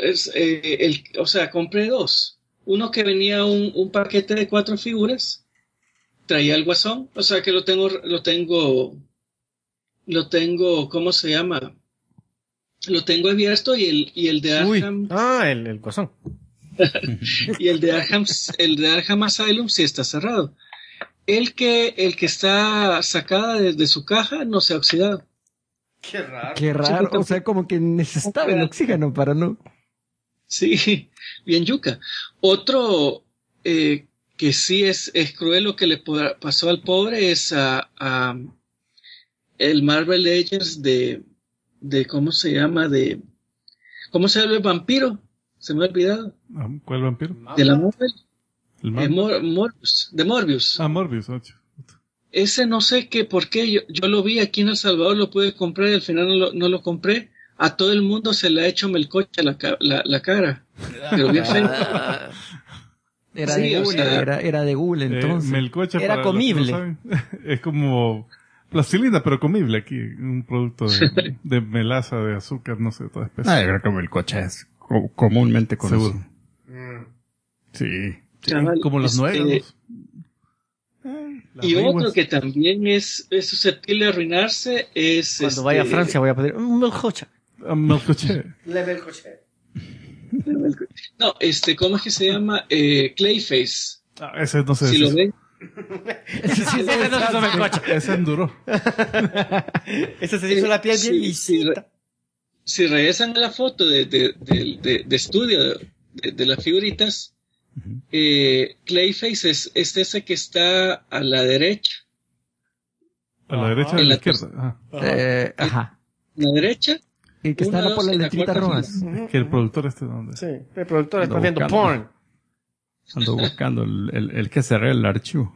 compré dos. Uno que venía un paquete de 4 figuras, traía el Guasón, o sea que lo tengo, ¿cómo se llama? Lo tengo abierto y el de Arkham. El Guasón. Y el de Arkham Asylum sí está cerrado. El que está sacada de su caja no se ha oxidado. Qué raro. Qué raro, o sea, como que necesitaba el oxígeno para no... Sí, bien yuca. Otro que sí es cruel lo que le pasó al pobre es el Marvel Legends de ¿cómo se llama? ¿Cómo se llama el vampiro? Se me ha olvidado. ¿Cuál vampiro? De la Marvel. El mal. Morbius, de Morbius. Morbius, 8. Ese no sé qué, por qué, yo lo vi aquí en El Salvador, lo pude comprar y al final no lo compré. A todo el mundo se le ha hecho melcocha la cara. Pero bien feo. Era Sí, de o Google, sea, era de Google entonces. Melcocha, Era para los que comible. no saben, es como plastilina, pero comible aquí. Un producto de melaza, de azúcar, no sé, toda especie. Yo creo que el coche es comúnmente conocido. Seguro. Sí. Chaval, Como los nuevos. Y otro que también es susceptible de arruinarse es... Cuando vaya a Francia voy a pedir un melcocha. Melcocha. Le melcocha. No, ¿cómo es que se llama? Clayface. Ese no sé. Si lo ven, Ese enduró. Ese se hizo la piel bien lisita. si regresan a la foto de estudio de las figuritas, Clayface es ese que está a la derecha. A la derecha o a En la la izquierda. Ajá. A la derecha. El que está Una, por dos, las en la letritas cuarta rojas. Que el productor ¿dónde? Sí, el productor está Ando viendo buscando. porn. Ando buscando el que cerré el archivo.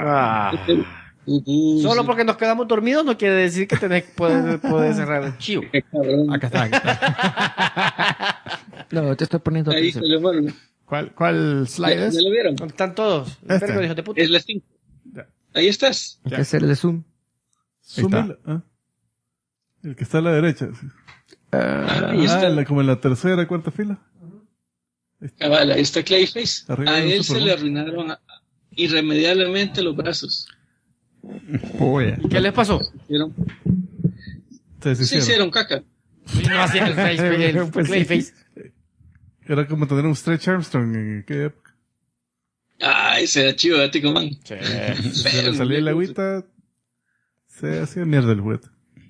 Solo porque nos quedamos dormidos no quiere decir que puedes cerrar el chivo. Qué cabrón. Acá está. No, te estoy poniendo Ahí atención. se lo fueron. ¿Cuál slide ¿Ya es? lo vieron? ¿Dónde están todos? Verga, hijos de puta. Es la 5. Ahí estás. Hay que hacerle zoom. Súmela, el que está a la derecha. Sí. Ahí está. Como en la tercera, cuarta fila. Cabal, ahí está Clayface. Arriba A de un él se Superman. le arruinaron irremediablemente los brazos. Oye. ¿Qué les pasó? ¿Vieron? Se Se deshicieron. hicieron caca. No hacían el face, el Pues sí. Clayface. Era como tener un Stretch Armstrong en aquella época. Ah, ese era chivo, Tico Man. Se le salía el agüita, se hacía mierda el juguete.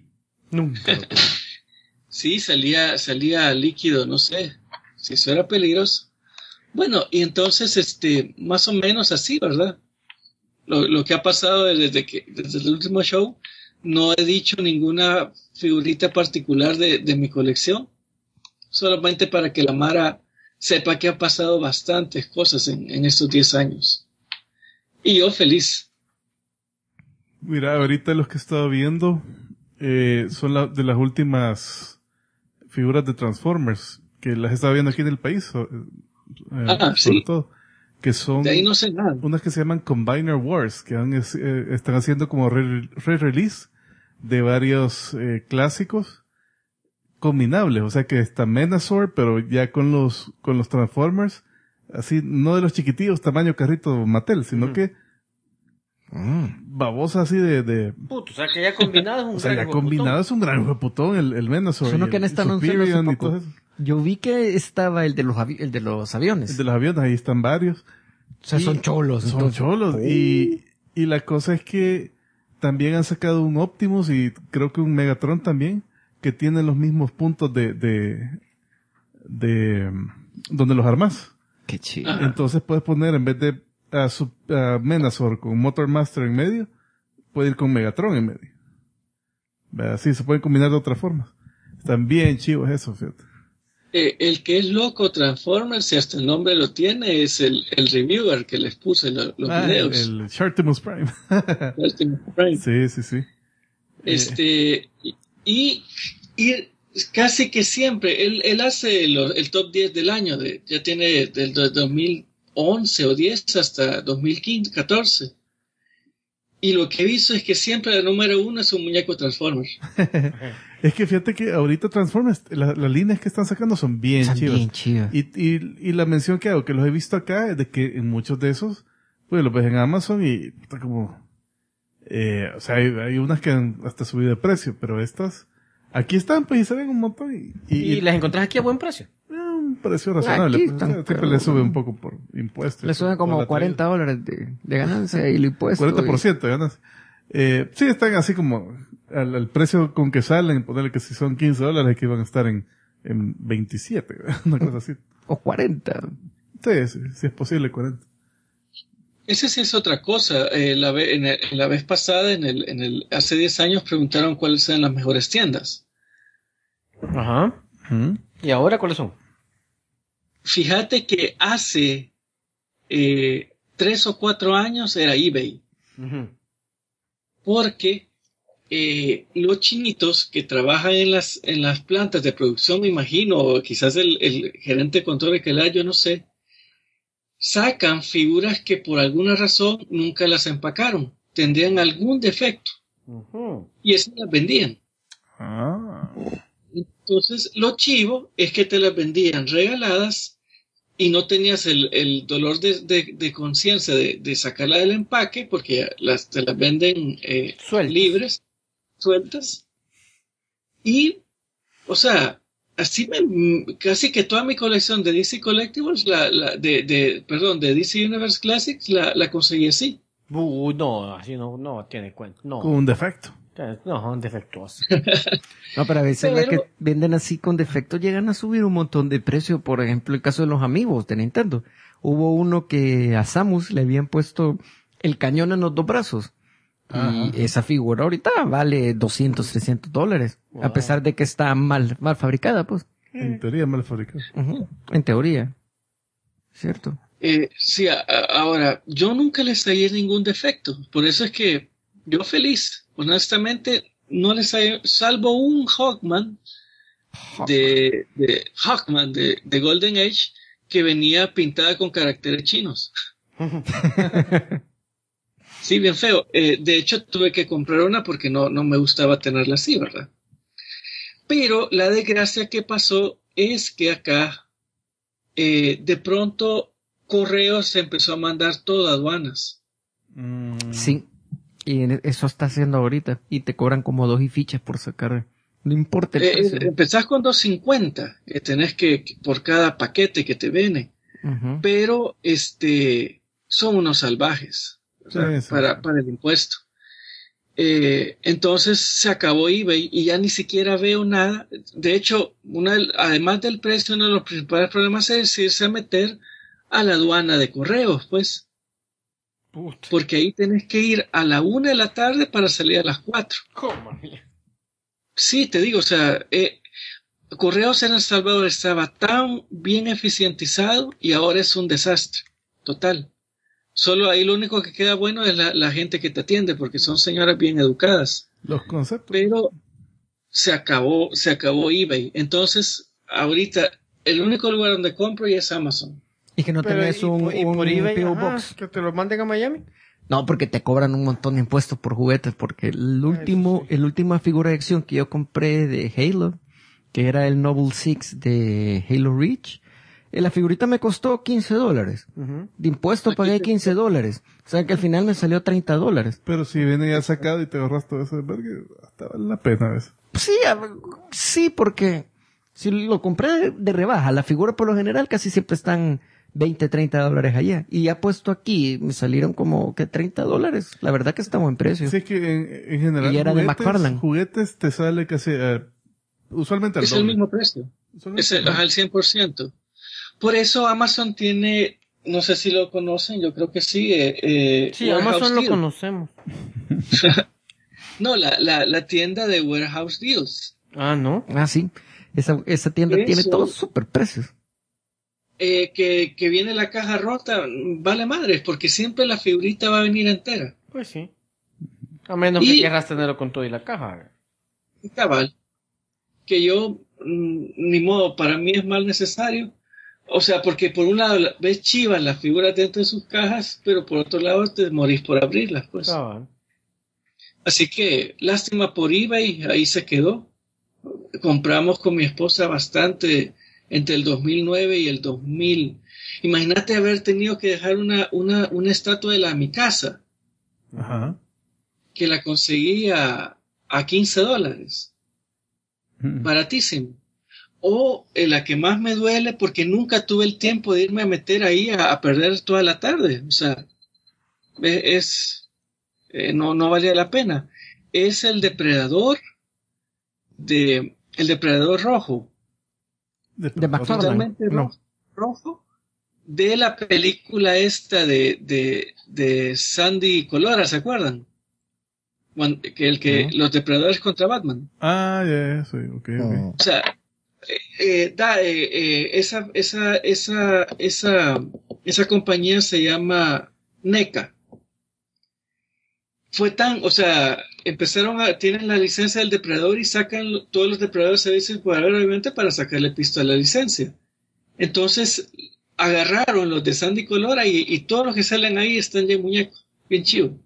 Sí, salía líquido, no sé. Si eso era peligroso. Bueno, y entonces, más o menos así, ¿verdad? Lo que ha pasado desde el último show, no he dicho ninguna figurita particular de mi colección. Solamente para que la Mara sepa que ha pasado bastantes cosas en estos 10 años. Y yo feliz. Mira, ahorita los que he estado viendo son de las últimas figuras de Transformers, que las he estado viendo aquí en el país, sobre sí. todo, que son De ahí no sé nada. unas que se llaman Combiner Wars, que están haciendo como re-release de varios clásicos combinables, o sea que está Menazor, pero ya con los Transformers, así, no de los chiquitillos, tamaño carrito Mattel, sino que babosa así de Puto, o sea que ya combinado es un o sea, ya gran combinado es un gran hueputón, el Menazor. Solo y que el han estado anunciando hace Superior y poco. todo eso. Yo vi que estaba el de los aviones. El de los aviones, ahí están varios. O sea, son cholos. Son entonces. cholos. Y la cosa es que también han sacado un Optimus y creo que un Megatron también, que tienen los mismos puntos de donde los armas. Qué chido. Entonces puedes poner, en vez de a Menazor con Motor Master en medio, puede ir con Megatron en medio. ¿Verdad? Sí, se pueden combinar de otras formas. Están bien chivos eso, fíjate. El que es loco Transformers, y hasta el nombre lo tiene, es el reviewer que les puse los videos. El Shartimus Prime. Optimus Prime. Sí. Y casi que siempre, él hace el top 10 del año, ya tiene del 2011 o 10 hasta 2015, 14. Y lo que he visto es que siempre el número 1 es un muñeco Transformers. Es que fíjate que ahorita Transformers, las líneas que están sacando son bien Están chivas. bien chidas. Y la mención que hago, que los he visto acá, es de que en muchos de esos, pues los ves en Amazon y está como, o sea, hay unas que han hasta subido de precio, pero estas, aquí están, pues, y salen un montón Y las encontrás aquí a buen precio. un precio razonable. Aquí Pues, están, o sea, siempre pero- le sube un poco por impuestos. Le suben como por la traída. $40 de ganancia y lo impuesto. 40% de ganas. Sí, están así como al precio con que salen, ponerle que si son $15, aquí van a estar en 27, una cosa así. O 40. Sí, si es posible, 40. Esa sí es otra cosa. La vez pasada, hace 10 años, preguntaron cuáles eran las mejores tiendas. Ajá. ¿Y ahora cuáles son? Fíjate que hace 3 o 4 años era eBay. Ujú. Porque los chinitos que trabajan en las plantas de producción, me imagino, o quizás el gerente de control de calidad, yo no sé, sacan figuras que por alguna razón nunca las empacaron. Tendrían algún defecto. Ujú. Y esas las vendían. Ah. Entonces, lo chivo es que te las vendían regaladas y no tenías el dolor de conciencia de sacarla del empaque porque te las venden Sueltas. libres, sueltas. Y, o sea, así casi que toda mi colección de DC Collectibles, de DC Universe Classics, la conseguí así. No, así no tiene cuenta. No, Con un defecto. no, defectuoso. No, pero a veces las Pero- que venden así con defecto llegan a subir un montón de precio. Por ejemplo, el caso de los amigos de Nintendo. Hubo uno que a Samus le habían puesto el cañón en los dos brazos. Y esa figura ahorita vale $200-300. A pesar de que está mal fabricada, pues. En teoría mal fabricado. Ujú. En teoría. ¿Cierto? Sí, ahora, yo nunca les traía ningún defecto. Por eso es que yo feliz. Honestamente, no les traía, salvo un Hawkman de Golden Age que venía pintada con caracteres chinos. Sí, bien feo. De hecho, tuve que comprar una porque no me gustaba tenerla así, ¿verdad? Pero la desgracia que pasó es que acá, de pronto, Correos se empezó a mandar todo a aduanas. Sí. Y eso está haciendo ahorita. Y te cobran como 2 y fichas por sacar. No importa el precio. Empezás con $2.50 que tenés que por cada paquete que te viene. Ujú. Pero son unos salvajes, ¿verdad? Sí. Para el impuesto. Entonces se acabó eBay y ya ni siquiera veo nada. De hecho, además del precio, uno de los principales problemas es irse a meter a la aduana de correos, pues. Porque ahí tenés que ir a la 1 de la tarde para salir a las 4. ¿Cómo? Sí, te digo, o sea, Correos en El Salvador estaba tan bien eficientizado y ahora es un desastre total. Solo ahí lo único que queda bueno es la gente que te atiende, porque son señoras bien educadas. Los conceptos. Pero se acabó eBay. Entonces, ahorita, el único lugar donde compro ya es Amazon. Y que no tenés un por eBay, P.O. ajá, Box. que te lo manden a Miami. No, porque te cobran un montón de impuestos por juguetes. Porque el última figura de acción que yo compré de Halo, que era el Noble Six de Halo Reach, la figurita me costó $15. Ujú. De impuesto pagué $15. O sea que al final me salió $30. Pero si viene ya sacado y te ahorras todo eso de verga, hasta vale la pena a veces. Sí, porque si lo compré de rebaja, la figura por lo general casi siempre están $20-30 allá. Y ya puesto aquí, me salieron como que $30. La verdad que está buen precio. Sí, es que en general Y era de McFarlane. juguetes te sale casi, usualmente al Es doble. el mismo precio. Usualmente Es al 100%. Por eso Amazon tiene, no sé si lo conocen, yo creo que sí. Sí, Warehouse Amazon lo Deals. conocemos. No, la tienda de Warehouse Deals. Ah, ¿no? Ah, sí. Esa tienda tiene Eso. todos super precios. Que viene la caja rota, vale madres, porque siempre la figurita va a venir entera. Pues sí. A menos que quieras tenerlo con todo y la caja. Cabal. Que yo, ni modo, para mí es mal necesario. O sea, porque por un lado ves chivas las figuras dentro de sus cajas, pero por otro lado te morís por abrirlas, pues. Cabal. Así que, lástima por eBay, ahí se quedó. Compramos con mi esposa bastante entre el 2009 y el 2000. Imagínate haber tenido que dejar una estatua de mi casa, Ajá. que la conseguí a $15. Baratísimo. O la que más me duele porque nunca tuve el tiempo de irme a meter ahí a perder toda la tarde. O sea, no valía la pena. Es el depredador el depredador rojo. De McFarlane. Totalmente rojo. De la película esta de Sandy Colora, ¿se acuerdan? Los depredadores contra Batman. Ah, ya, sí, ok. O sea, esa compañía se llama NECA. Tienen la licencia del depredador y sacan todos los depredadores servicios por haber, obviamente, para sacarle pisto a la licencia. Entonces, agarraron los de Sandy Colora y todos los que salen ahí están de muñeco, bien chivo.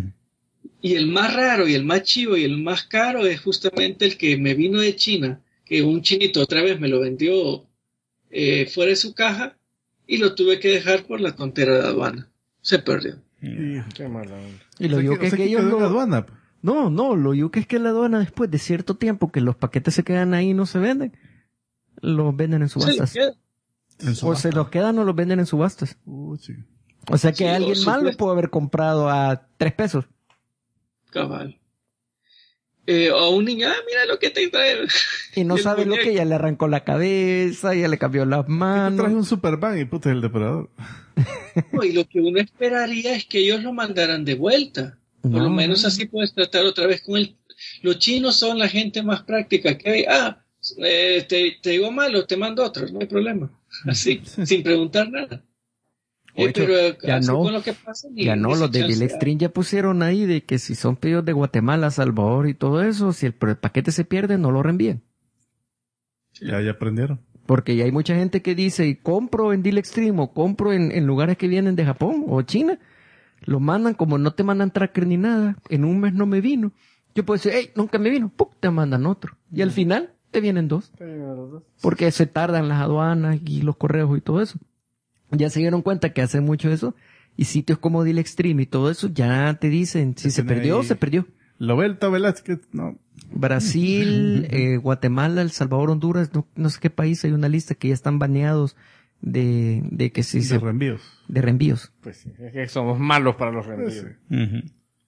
Y el más raro y el más chivo y el más caro es justamente el que me vino de China, que un chinito otra vez me lo vendió fuera de su caja y lo tuve que dejar por la tontera de aduana. Se perdió. Qué mala onda. Y lo yuca es que ellos quedó en la no... aduana. No, lo yuca es que la aduana después de cierto tiempo que los paquetes se quedan ahí y no se venden, los venden en subastas. O se los quedan o los venden en subastas. Sí. O sea que Sí, alguien o más lo supuest- puede haber comprado a $3. Cabal. O un niño, mira lo que te trae. Y no Y el sabe lo muñeco. que ya le arrancó la cabeza, ya le cambió las Te traje manos. un Superman y puta, el depredador. Y lo que uno esperaría es que ellos lo mandaran de vuelta. Por lo No. menos así puedes tratar otra vez con él. Los chinos son la gente más práctica que hay. Te digo malo, te mando otro, no hay problema. Así, sin preguntar nada. Oye, Pero ya así no. con lo que pasa, Ya no, los de Deal Extreme ya pusieron ahí de que si son pedidos de Guatemala, Salvador y todo eso, si el paquete se pierde, no lo reenvíen. Ya aprendieron. Porque ya hay mucha gente que dice, y compro en Deal Extreme o compro en lugares que vienen de Japón o China. Lo mandan, como no te mandan tracker ni nada, en un mes no me vino. Yo puedo decir, hey, nunca me vino, ¡pum! Te mandan otro. Y al final te vienen dos. Porque se tardan las aduanas y los correos y todo eso. Ya se dieron cuenta que hacen mucho eso. Y sitios como Deal Extreme y todo eso ya te dicen, si se tiene perdió, ahí- se perdió. La vuelta, Velázquez, no. Brasil, Guatemala, El Salvador, Honduras, no sé qué país, hay una lista que ya están baneados de que si De se... reenvíos. de reenvíos. Pues sí, es que somos malos para los reenvíos. Sí.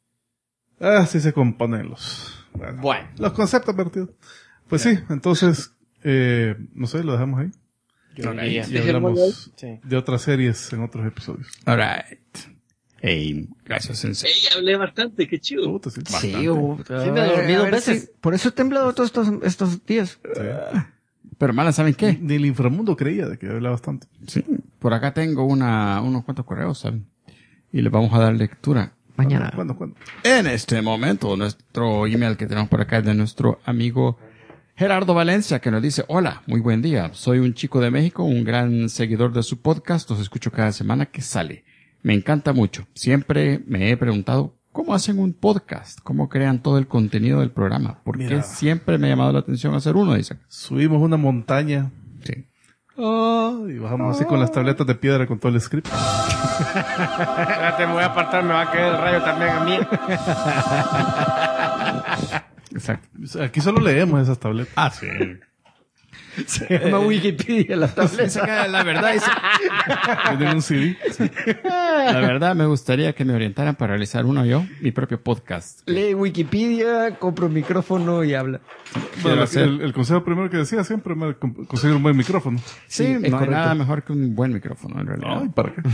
Así se componen los... Bueno. Los conceptos vertidos. Pues sí, entonces, no sé, lo dejamos ahí. Yo diría. Y hablamos Sí. de otras series en otros episodios. Alright. Hey, gracias, Sensei. Hablé bastante, qué chido. Puta, sí. Sí, Sí, me dormí dos veces. Por eso he temblado todos estos días. Pero hermana, ¿saben qué? Ni el inframundo creía de que hablaba bastante. Sí. Por acá tengo unos cuantos correos, ¿saben? Y les vamos a dar lectura. Mañana. ¿Cuándo? En este momento, nuestro email que tenemos por acá es de nuestro amigo Gerardo Valencia, que nos dice: hola, muy buen día. Soy un chico de México, un gran seguidor de su podcast. Los escucho cada semana que sale. Me encanta mucho. Siempre me he preguntado cómo hacen un podcast, cómo crean todo el contenido del programa. Porque Mira. siempre me ha llamado la atención hacer uno, dice. Subimos una montaña. Sí. Y bajamos así con las tabletas de piedra con todo el script. Espérate, me voy a apartar, me va a caer el rayo también a mí. Exacto. Aquí solo leemos esas tabletas. Ah, sí. Se llama Wikipedia la tableta. Esa que la verdad es... Tienen un CD. La verdad, me gustaría que me orientaran para realizar mi propio podcast. Lee Wikipedia, compra un micrófono y habla. Bueno, hacer. el consejo primero que decía siempre es conseguir un buen micrófono. Sí, es no hay correcto. nada mejor que un buen micrófono, en realidad. Ay, ¿para qué?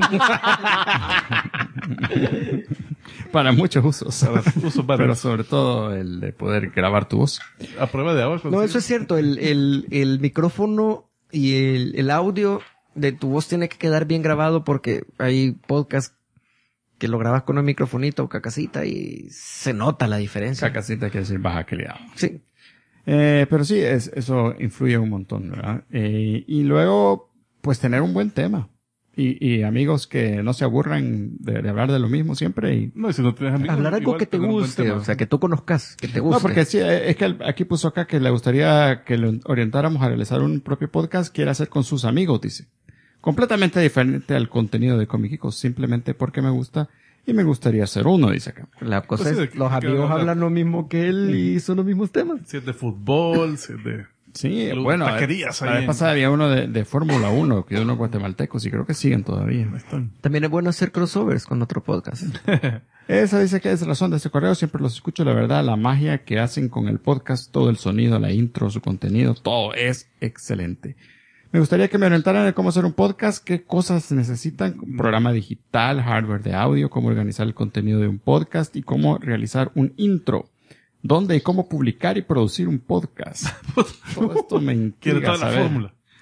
Para muchos usos. Para usos varios. Pero sobre todo el de poder grabar tu voz. A prueba de agua. No, eso es cierto. El micrófono y el audio de tu voz tiene que quedar bien grabado porque hay podcasts que lo grabas con un microfonito o cacasita y se nota la diferencia. Cacasita quiere decir baja calidad. Sí. Pero sí, eso influye un montón, ¿verdad? Y luego, pues tener un buen tema. Y amigos que no se aburran de hablar de lo mismo siempre. Y... No, y si no tienes amigos. Hablar algo igual que te tener un buen guste, tema. o sea, que tú conozcas, que te guste. No, porque sí, es que aquí puso acá que le gustaría que lo orientáramos a realizar un propio podcast, quiere hacer con sus amigos, dice. Completamente diferente al contenido de Comic Geekos, simplemente porque me gusta y me gustaría hacer uno, dice acá. La cosa Pues sí, es, de los que amigos hablar. hablan lo mismo que él y son los mismos temas. Si es de fútbol, si es de... Sí, Los bueno, taquerías la ahí vez en- pasada había uno de Fórmula 1, que de unos guatemaltecos, y creo que siguen todavía. Ahí están. También es bueno hacer crossovers con otro podcast. Esa dice que es razón de este correo, siempre los escucho, la verdad, la magia que hacen con el podcast, todo el sonido, la intro, su contenido, todo es excelente. Me gustaría que me orientaran de cómo hacer un podcast, qué cosas necesitan, programa digital, hardware de audio, cómo organizar el contenido de un podcast y cómo realizar un intro. ¿Dónde y cómo publicar y producir un podcast? Todo esto me Quiere intriga toda la saber. fórmula.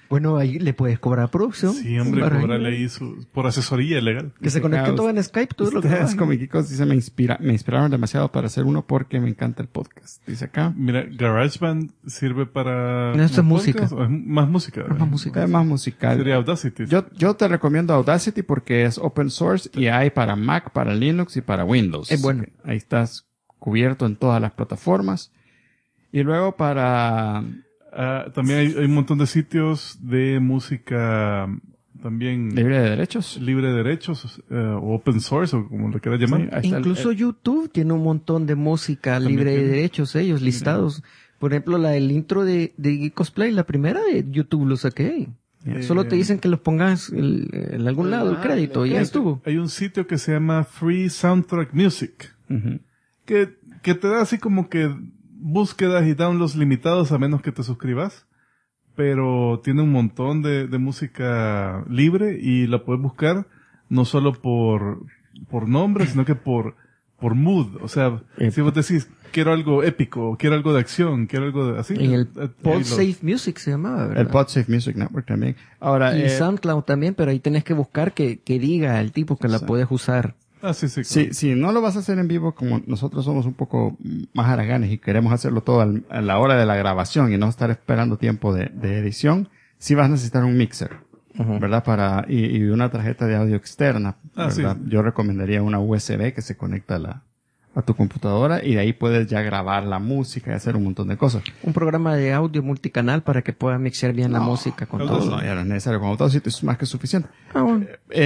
Bueno, ahí le puedes cobrar producción. Sí, hombre, Para cobrarle ahí por asesoría legal. que se conecte todo en Skype, todo lo que Ustedes, hagan. comiquicos, dice, me inspiraron demasiado para hacer uno porque me encanta el podcast. Dice acá. Mira, GarageBand sirve para... No, esto es como música. podcast, o es más música. Más música. Es más musical. Sería Audacity. Yo te recomiendo Audacity porque es open source y hay para Mac, para Linux y para Windows. Es bueno. Ahí estás cubierto en todas las plataformas. Y luego para... También hay un montón de sitios de música también libre de derechos. libre de derechos, o open source, o como lo quieras llamar. Sí, ahí está Incluso YouTube tiene un montón de música También libre de tiene. derechos, ellos listados. Por ejemplo, el intro de Geek Cosplay, la primera de YouTube lo saqué. Solo te dicen que los pongas en algún lado el crédito y ya estuvo. Hay un sitio que se llama Free Soundtrack Music, Ujú. que te da así como que búsquedas y downloads limitados a menos que te suscribas, pero tiene un montón de música libre y la puedes buscar no solo por nombre, sino que por mood. O sea, si vos decís, quiero algo épico, quiero algo de acción, quiero algo de así. En el ahí PodSafe Music se llamaba, ¿verdad? El PodSafe Music Network también. Ahora, Y SoundCloud también, pero ahí tenés que buscar que diga el tipo que la puedes usar. sí, claro. si no lo vas a hacer en vivo, como nosotros somos un poco más haraganes y queremos hacerlo todo a la hora de la grabación y no estar esperando tiempo de edición, sí vas a necesitar un mixer, ¿verdad? Y una tarjeta de audio externa, ¿verdad? Sí. Yo recomendaría una USB que se conecta a tu computadora y de ahí puedes ya grabar la música y hacer un montón de cosas. Un programa de audio multicanal para que pueda mixear bien la música con todo. No, ya no es necesario. Con Audacity es más que suficiente. Ah, bueno.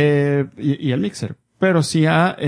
Y el mixer. Pero si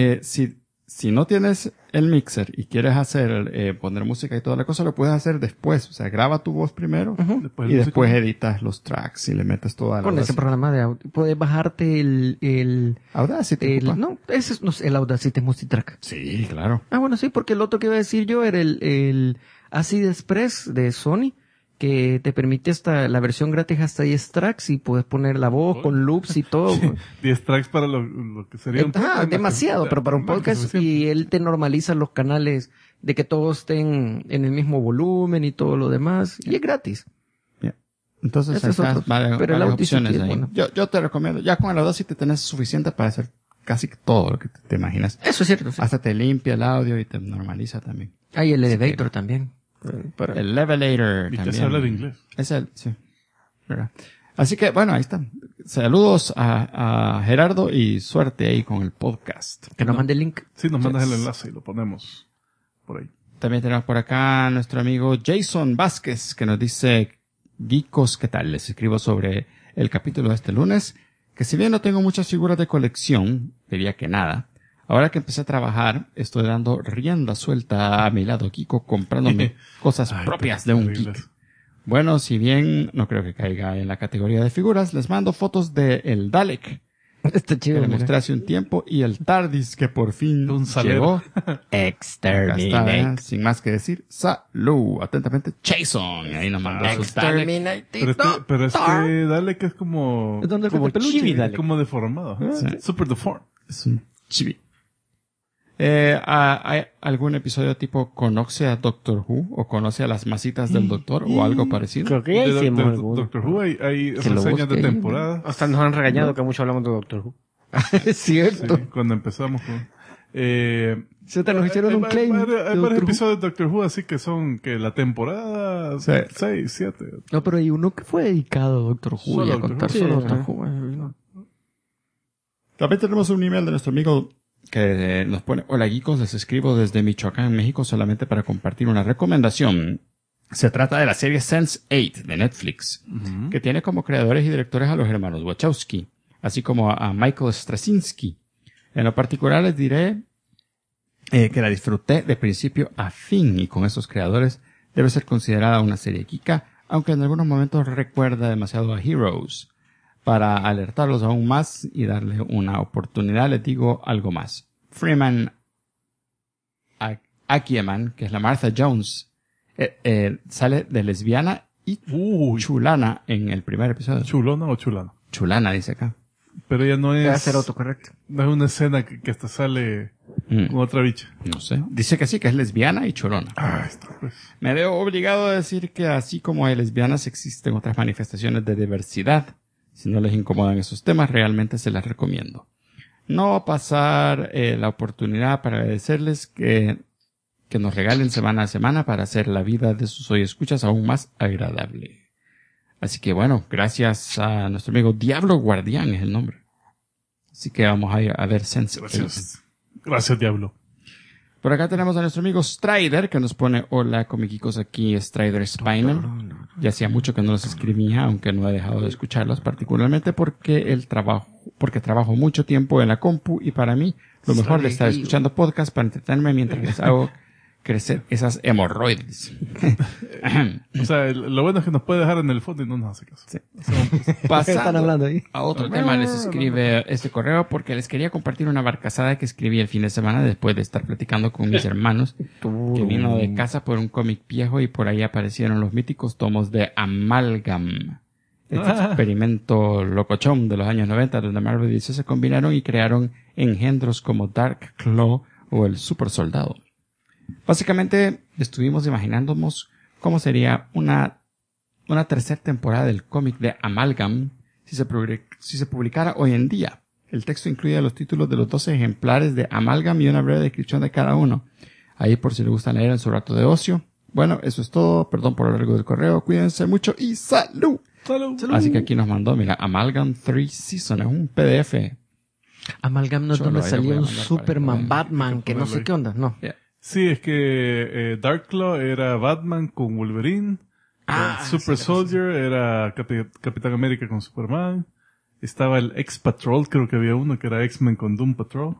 no tienes el mixer y quieres hacer, poner música y toda la cosa, lo puedes hacer después. O sea, graba tu voz primero Después y el después músico. editas los tracks y le metes toda la Con ese programa de audio. Puedes bajarte el Audacity. compa. no, ese no, el Audacity Multitrack. Sí, claro. Ah, bueno, sí, porque el otro que iba a decir yo era el Acid Express de Sony, que te permite la versión gratis hasta 10 tracks y puedes poner la voz con loops y todo. 10 tracks para lo que sería un podcast. Demasiado, pero para un más que podcast suficiente. y él te normaliza los canales de que todos estén en el mismo volumen y todo lo demás y es gratis. Entonces, Ese es hay otro. varias Pero el Audacity opciones es ahí. bueno. Yo te recomiendo. Ya con el Audacity tenés suficiente para hacer casi todo lo que te imaginas. Eso es cierto. Sí. Hasta te limpia el audio y te normaliza también. Hay el Elevator también. El Levelator Y te también. hace hablar inglés. Es el, sí. ¿Verdad? Así que, bueno, ahí está. Saludos a Gerardo y suerte ahí con el podcast. Que nos mande el link. Sí, nos mandas el enlace y lo ponemos por ahí. También tenemos por acá a nuestro amigo Jason Vázquez, que nos dice, Geekos, ¿qué tal? Les escribo sobre el capítulo de este lunes, que si bien no tengo muchas figuras de colección, diría que nada, ahora que empecé a trabajar, estoy dando rienda suelta a mi lado Geeko, comprándome cosas Ay, propias qué de un terribles. geek. Bueno, si bien no creo que caiga en la categoría de figuras, les mando fotos de el Dalek, Está que chido. le mira. mostré hace un tiempo, y el TARDIS, que por fin Un salero. llegó. Acá está, sin más que decir. Salud. Atentamente, Jason. Ahí nos mandó su Dalek. Pero este dale que es como Es donde Como el peluche. chibi, es dale. como deformado. ¿eh? Sí. Super deformed. Es un chibi. ¿Hay algún episodio tipo conoce a Doctor Who o conoce a las masitas del Doctor o algo parecido? Creo que ya hicimos de alguno. Doctor Who hay Que lo reseñas de busque ahí. temporada. Hasta nos han regañado que mucho hablamos de Doctor Who. Es cierto. Sí, cuando empezamos con... Se te nos hicieron un claim. Hay de varios Doctor Who. episodios de Doctor Who así que son que la temporada Sí. 6, 7. No, pero hay uno que fue dedicado a Doctor Who Solo y a Doctor contar Who. solo Sí, Doctor ajá. Who. También tenemos un email de nuestro amigo que nos pone, hola geekos, les escribo desde Michoacán, México, solamente para compartir una recomendación. Se trata de la serie Sense8 de Netflix, que tiene como creadores y directores a los hermanos Wachowski, así como a Michael Straczynski. En lo particular les diré que la disfruté de principio a fin y con esos creadores debe ser considerada una serie geeka, aunque en algunos momentos recuerda demasiado a Heroes. Para alertarlos aún más y darle una oportunidad, les digo algo más. Freeman Akieman, que es la Martha Jones, sale de lesbiana y chulana en el primer episodio. ¿Chulona o chulano? Chulana, dice acá. Pero ella no Debe es... ser autocorrecto. No es una escena que hasta sale Con otra bicha. No sé. Dice que sí, que es lesbiana y chorona. Ah, está, pues. Me veo obligado a decir que así como hay lesbianas, existen otras manifestaciones de diversidad. Si no les incomodan esos temas, realmente se las recomiendo. No pasar la oportunidad para agradecerles que nos regalen semana a semana para hacer la vida de sus escuchas aún más agradable. Así que bueno, gracias a nuestro amigo Diablo Guardián es el nombre. Así que vamos a ver Sense. Gracias, Diablo. Por acá tenemos a nuestro amigo Strider, que nos pone hola comiquicos, aquí Strider Spinal. Ya hacía mucho que no los escribía, aunque no he dejado de escucharlos, particularmente porque trabajo mucho tiempo en la compu y para mí lo mejor de estar escuchando podcast para entretenerme mientras les hago crecer esas hemorroides. O sea, lo bueno es que nos puede dejar en el fondo y no nos hace caso. Sí. Están hablando ahí. A otro tema les escribe este correo porque les quería compartir una barcazada que escribí el fin de semana después de estar platicando con mis hermanos, que vino de casa por un cómic viejo y por ahí aparecieron los míticos tomos de Amalgam. Este experimento locochón de los años 90 donde Marvel y DC se combinaron y crearon engendros como Dark Claw o el Super Soldado. Básicamente estuvimos imaginándonos cómo sería una tercera temporada del cómic de Amalgam si se publicara hoy en día. El texto incluye los títulos de los 12 ejemplares de Amalgam y una breve descripción de cada uno. Ahí por si les gusta leer en su rato de ocio. Bueno, eso es todo. Perdón por lo largo del correo. Cuídense mucho y ¡salud! ¡Salud! Así que aquí nos mandó, mira, Amalgam 3 Season. Es un PDF. Amalgam no es donde Cholo, ahí lo salió voy a un mandar Superman, para que Batman, que no sé qué onda, no. Yeah. Sí, es que Darkclaw era Batman con Wolverine. Super Soldier era Capitán América con Superman. Estaba el X-Patrol, creo que había uno que era X-Men con Doom Patrol.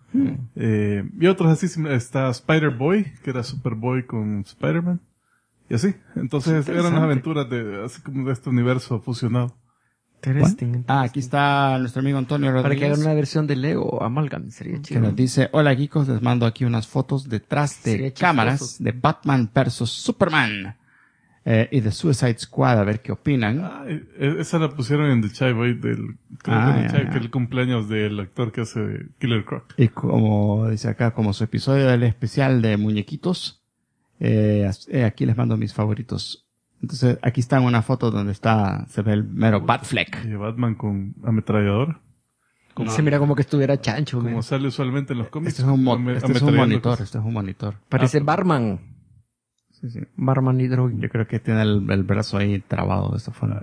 Y otros así, está Spider-Boy, que era Superboy con Spider-Man. Y así. Entonces eran las aventuras así como de este universo fusionado. Interesting. Aquí está nuestro amigo Antonio Para que Rodríguez, hagan una versión de Lego Amalgam, sería que chido. nos dice, hola geekos, les mando aquí unas fotos detrás de Sería chistoso. cámaras de Batman vs Superman y de Suicide Squad, a ver qué opinan. Esa la pusieron en The Chai Boy que es el cumpleaños del actor que hace de Killer Croc. Y como dice acá, como su episodio del especial de muñequitos, aquí les mando mis favoritos. Entonces, aquí está una foto donde se ve el mero Batfleck. Y Batman con ametrallador. Se mira como que estuviera chancho, Como man. sale usualmente en los cómics. Este es un ametrallando cosas. Este es un monitor. Parece Barman. Sí, sí. Barman y Droid. Yo creo que tiene el brazo ahí trabado de esta forma.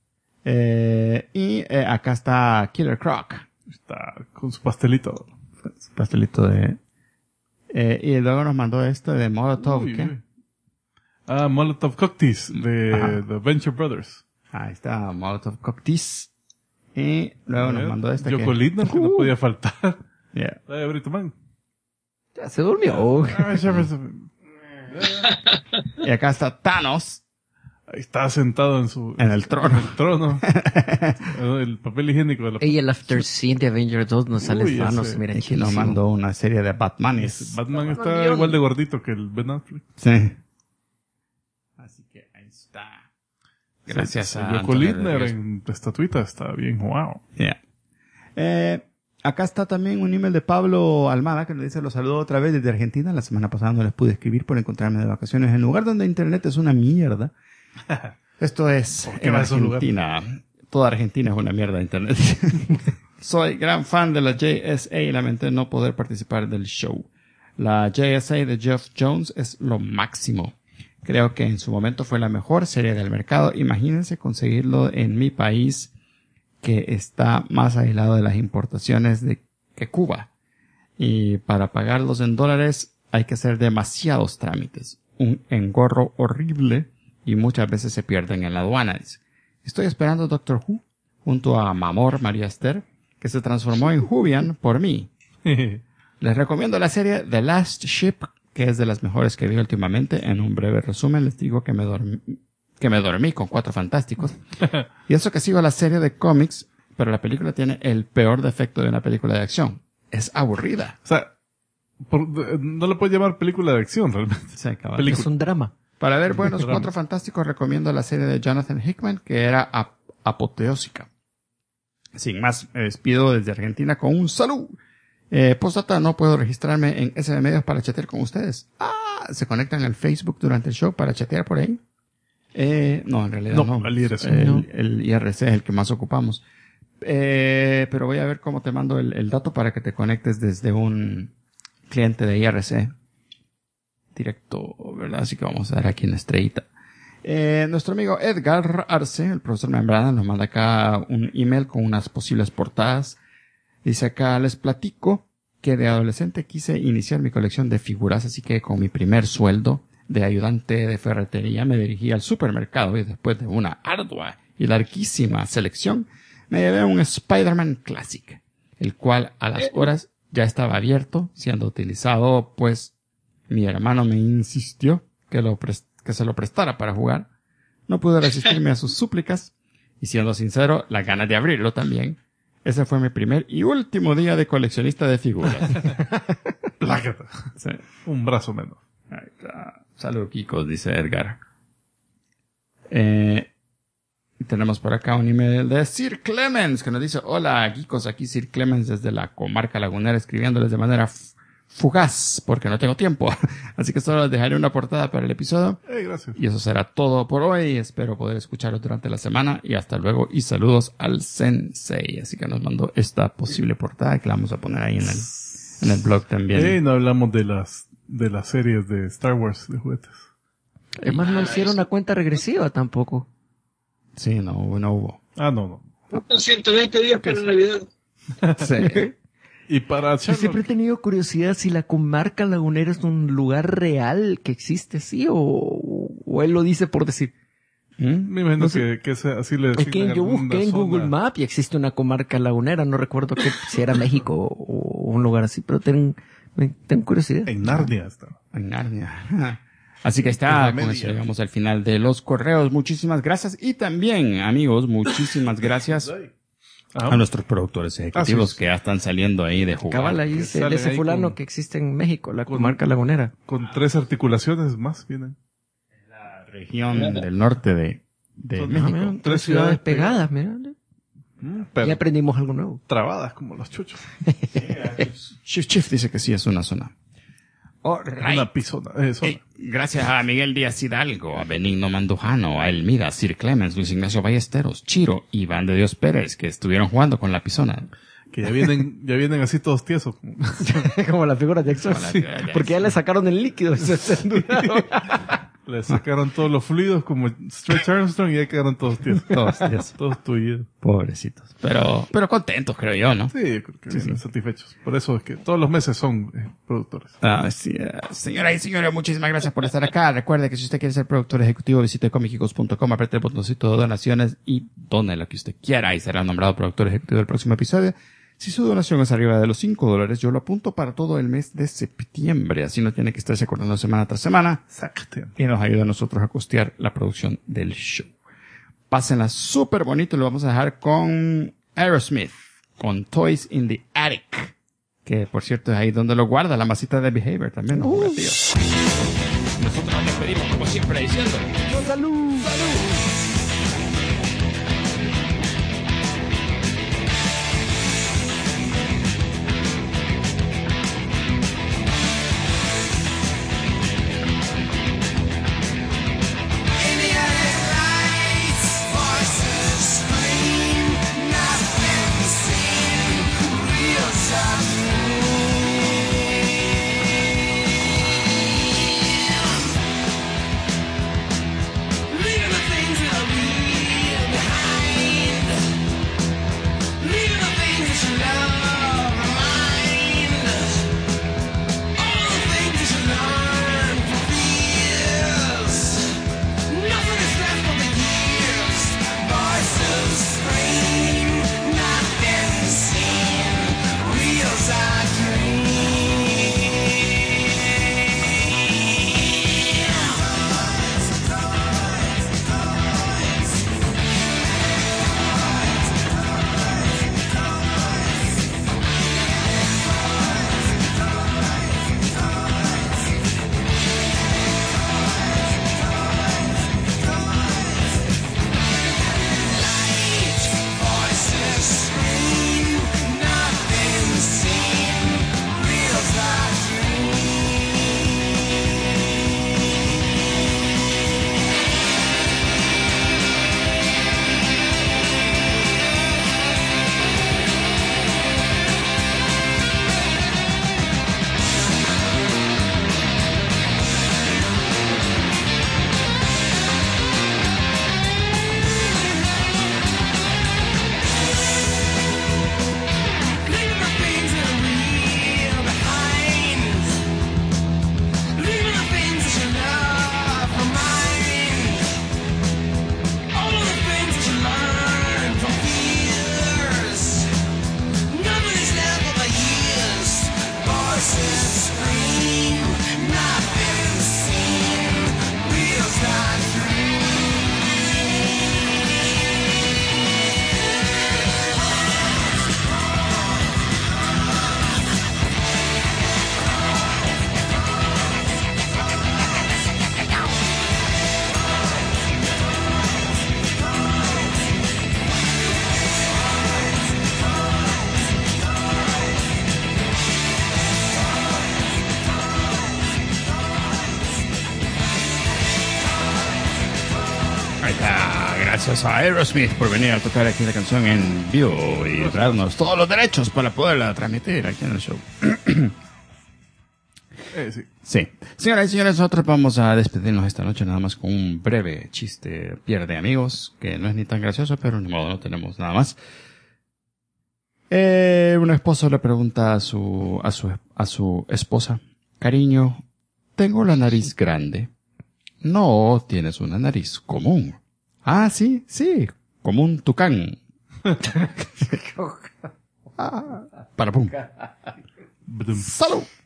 Y acá está Killer Croc. Está con su pastelito. Su pastelito de... y luego nos mandó esto de Molotov. Uy, ¿Qué? uy. Molotov Cocktails de The Venture Brothers. Ahí está Molotov Cocktails. Y luego nos mandó esta Yoko Lindner, que no podía faltar. Yeah. Brito Man. Ya se durmió. Y acá está Thanos. Ahí está sentado En el trono. En el trono. El papel higiénico de la... Y el after scene de Avengers 2 nos sale Uy, Thanos, ese- mira, Y aquí chilísimo. nos mandó una serie de Batmanes. Batman está igual de gordito que el Ben Affleck. Sí. Así que ahí está. Gracias a Yoko Antonio Lindner Rodríguez. en estatuita está bien, wow. Yeah. Acá está también un email de Pablo Almada que nos dice, los saludo otra vez desde Argentina. La semana pasada no les pude escribir por encontrarme de vacaciones en un lugar donde internet es una mierda. Esto es qué en va a esos Argentina. Toda Argentina es una mierda de internet. Soy gran fan de la JSA y lamenté no poder participar del show. La JSA de Geoff Jones es lo máximo. Creo que en su momento fue la mejor serie del mercado. Imagínense conseguirlo en mi país, que está más aislado de las importaciones que Cuba. Y para pagarlos en dólares hay que hacer demasiados trámites. Un engorro horrible y muchas veces se pierden en la aduana. Dice. Estoy esperando Doctor Who junto a Mamor María Esther, que se transformó en Jubian por mí. Les recomiendo la serie The Last Ship, que es de las mejores que vi últimamente. En un breve resumen les digo que me dormí con 4 Fantásticos. Y eso que sigo la serie de cómics, pero la película tiene el peor defecto de una película de acción. Es aburrida. O sea, no lo puedes llamar película de acción realmente. Se acaba. Película. Es un drama. Para ver buenos 4 Fantásticos recomiendo la serie de Jonathan Hickman, que era apoteósica. Sin más, me despido desde Argentina con un salud Postdata, no puedo registrarme en SB Medios para chatear con ustedes. ¿Se conectan al Facebook durante el show para chatear por ahí? No, en realidad no. El IRC. El IRC es el que más ocupamos. Pero voy a ver cómo te mando el dato para que te conectes desde un cliente de IRC. Directo, ¿verdad? Así que vamos a dar aquí una estrellita. Nuestro amigo Edgar Arce, el profesor Membrana, nos manda acá un email con unas posibles portadas. Dice acá, les platico que de adolescente quise iniciar mi colección de figuras, así que con mi primer sueldo de ayudante de ferretería me dirigí al supermercado y después de una ardua y larguísima selección me llevé un Spider-Man Classic, el cual a las horas ya estaba abierto, siendo utilizado, pues mi hermano me insistió que se lo prestara para jugar. No pude resistirme a sus súplicas y, siendo sincero, las ganas de abrirlo también. Ese fue mi primer y último día de coleccionista de figuras. Plácata. Sí. Un brazo menos. Ahí está. Salud, Kikos, dice Edgar. Y tenemos por acá un email de Sir Clemens que nos dice: hola, Kikos, aquí Sir Clemens desde la comarca lagunera, escribiéndoles de manera fugaz porque no tengo tiempo. Así que solo les dejaré una portada para el episodio. Gracias. Y eso será todo por hoy. Espero poder escucharlos durante la semana. Y hasta luego. Y saludos al Sensei. Así que nos mandó esta posible portada que la vamos a poner ahí en el blog también. No hablamos de las series de Star Wars de juguetes. Además no hicieron una cuenta regresiva tampoco. Sí, no hubo. No. Faltan 120 días para Navidad. Sí. Y para Yo siempre he tenido curiosidad si la comarca lagunera es un lugar real que existe, ¿sí? O él lo dice por decir. Me imagino No sé. que así le Es que designan yo alguna busqué en zona. Google Maps y existe una comarca lagunera. No recuerdo si era México o un lugar así, pero tengo curiosidad. En Narnia está. En Narnia. Así que está, con eso llegamos al final de los correos. Muchísimas gracias. Y también, amigos, muchísimas gracias a nuestros productores ejecutivos que ya están saliendo ahí de jugar. Cabal, ahí dice ese fulano que existe en México, la comarca lagunera. Con 3 articulaciones más vienen. La región del norte de México. Mira, 3 ciudades pegadas, mira. Pero Ya aprendimos algo nuevo. trabadas como los chuchos. Chief dice que sí es una zona. Una zona. Gracias a Miguel Díaz Hidalgo, a Benigno Mandujano, a Elmira, Sir Clemens, Luis Ignacio Ballesteros, Chiro, Iván de Dios Pérez, que estuvieron jugando con la pisona. Que ya vienen así todos tiesos. Como las figuras de Exo. Como las- Porque ya le sacaron el líquido. Se enduraron. Le sacaron todos los fluidos como Stretch Armstrong y ya quedaron todos tiesos. Todos tuyos. Pobrecitos. Pero contentos, creo yo, ¿no? Sí, yo creo que vienen satisfechos. Por eso es que todos los meses son productores. Sí, señoras y señores, muchísimas gracias por estar acá. Recuerde que si usted quiere ser productor ejecutivo, visite comicicos.com, apriete el botoncito de donaciones y done lo que usted quiera y será nombrado productor ejecutivo del próximo episodio. Si su donación es arriba de los $5, yo lo apunto para todo el mes de septiembre. Así no tiene que estarse acordando semana tras semana. Exacto. Y nos ayuda a nosotros a costear la producción del show. Pásenla súper bonito. Lo vamos a dejar con Aerosmith, con Toys in the Attic. Que, por cierto, es ahí donde lo guarda la masita de Behavior también. ¿No? Nosotros nos despedimos, como siempre, diciendo... ¡Salud! Leaving the things that gracias a Aerosmith por venir a tocar aquí la canción en vivo y darnos todos los derechos para poderla transmitir aquí en el show. Sí. Sí. Señoras y señores, nosotros vamos a despedirnos esta noche nada más con un breve chiste pierde amigos, que no es ni tan gracioso, pero ni modo, no tenemos nada más. Un esposo le pregunta a su esposa, cariño, tengo la nariz grande. No, tienes una nariz común. Ah, sí, como un tucán. Para pum. Badum. ¡Salud!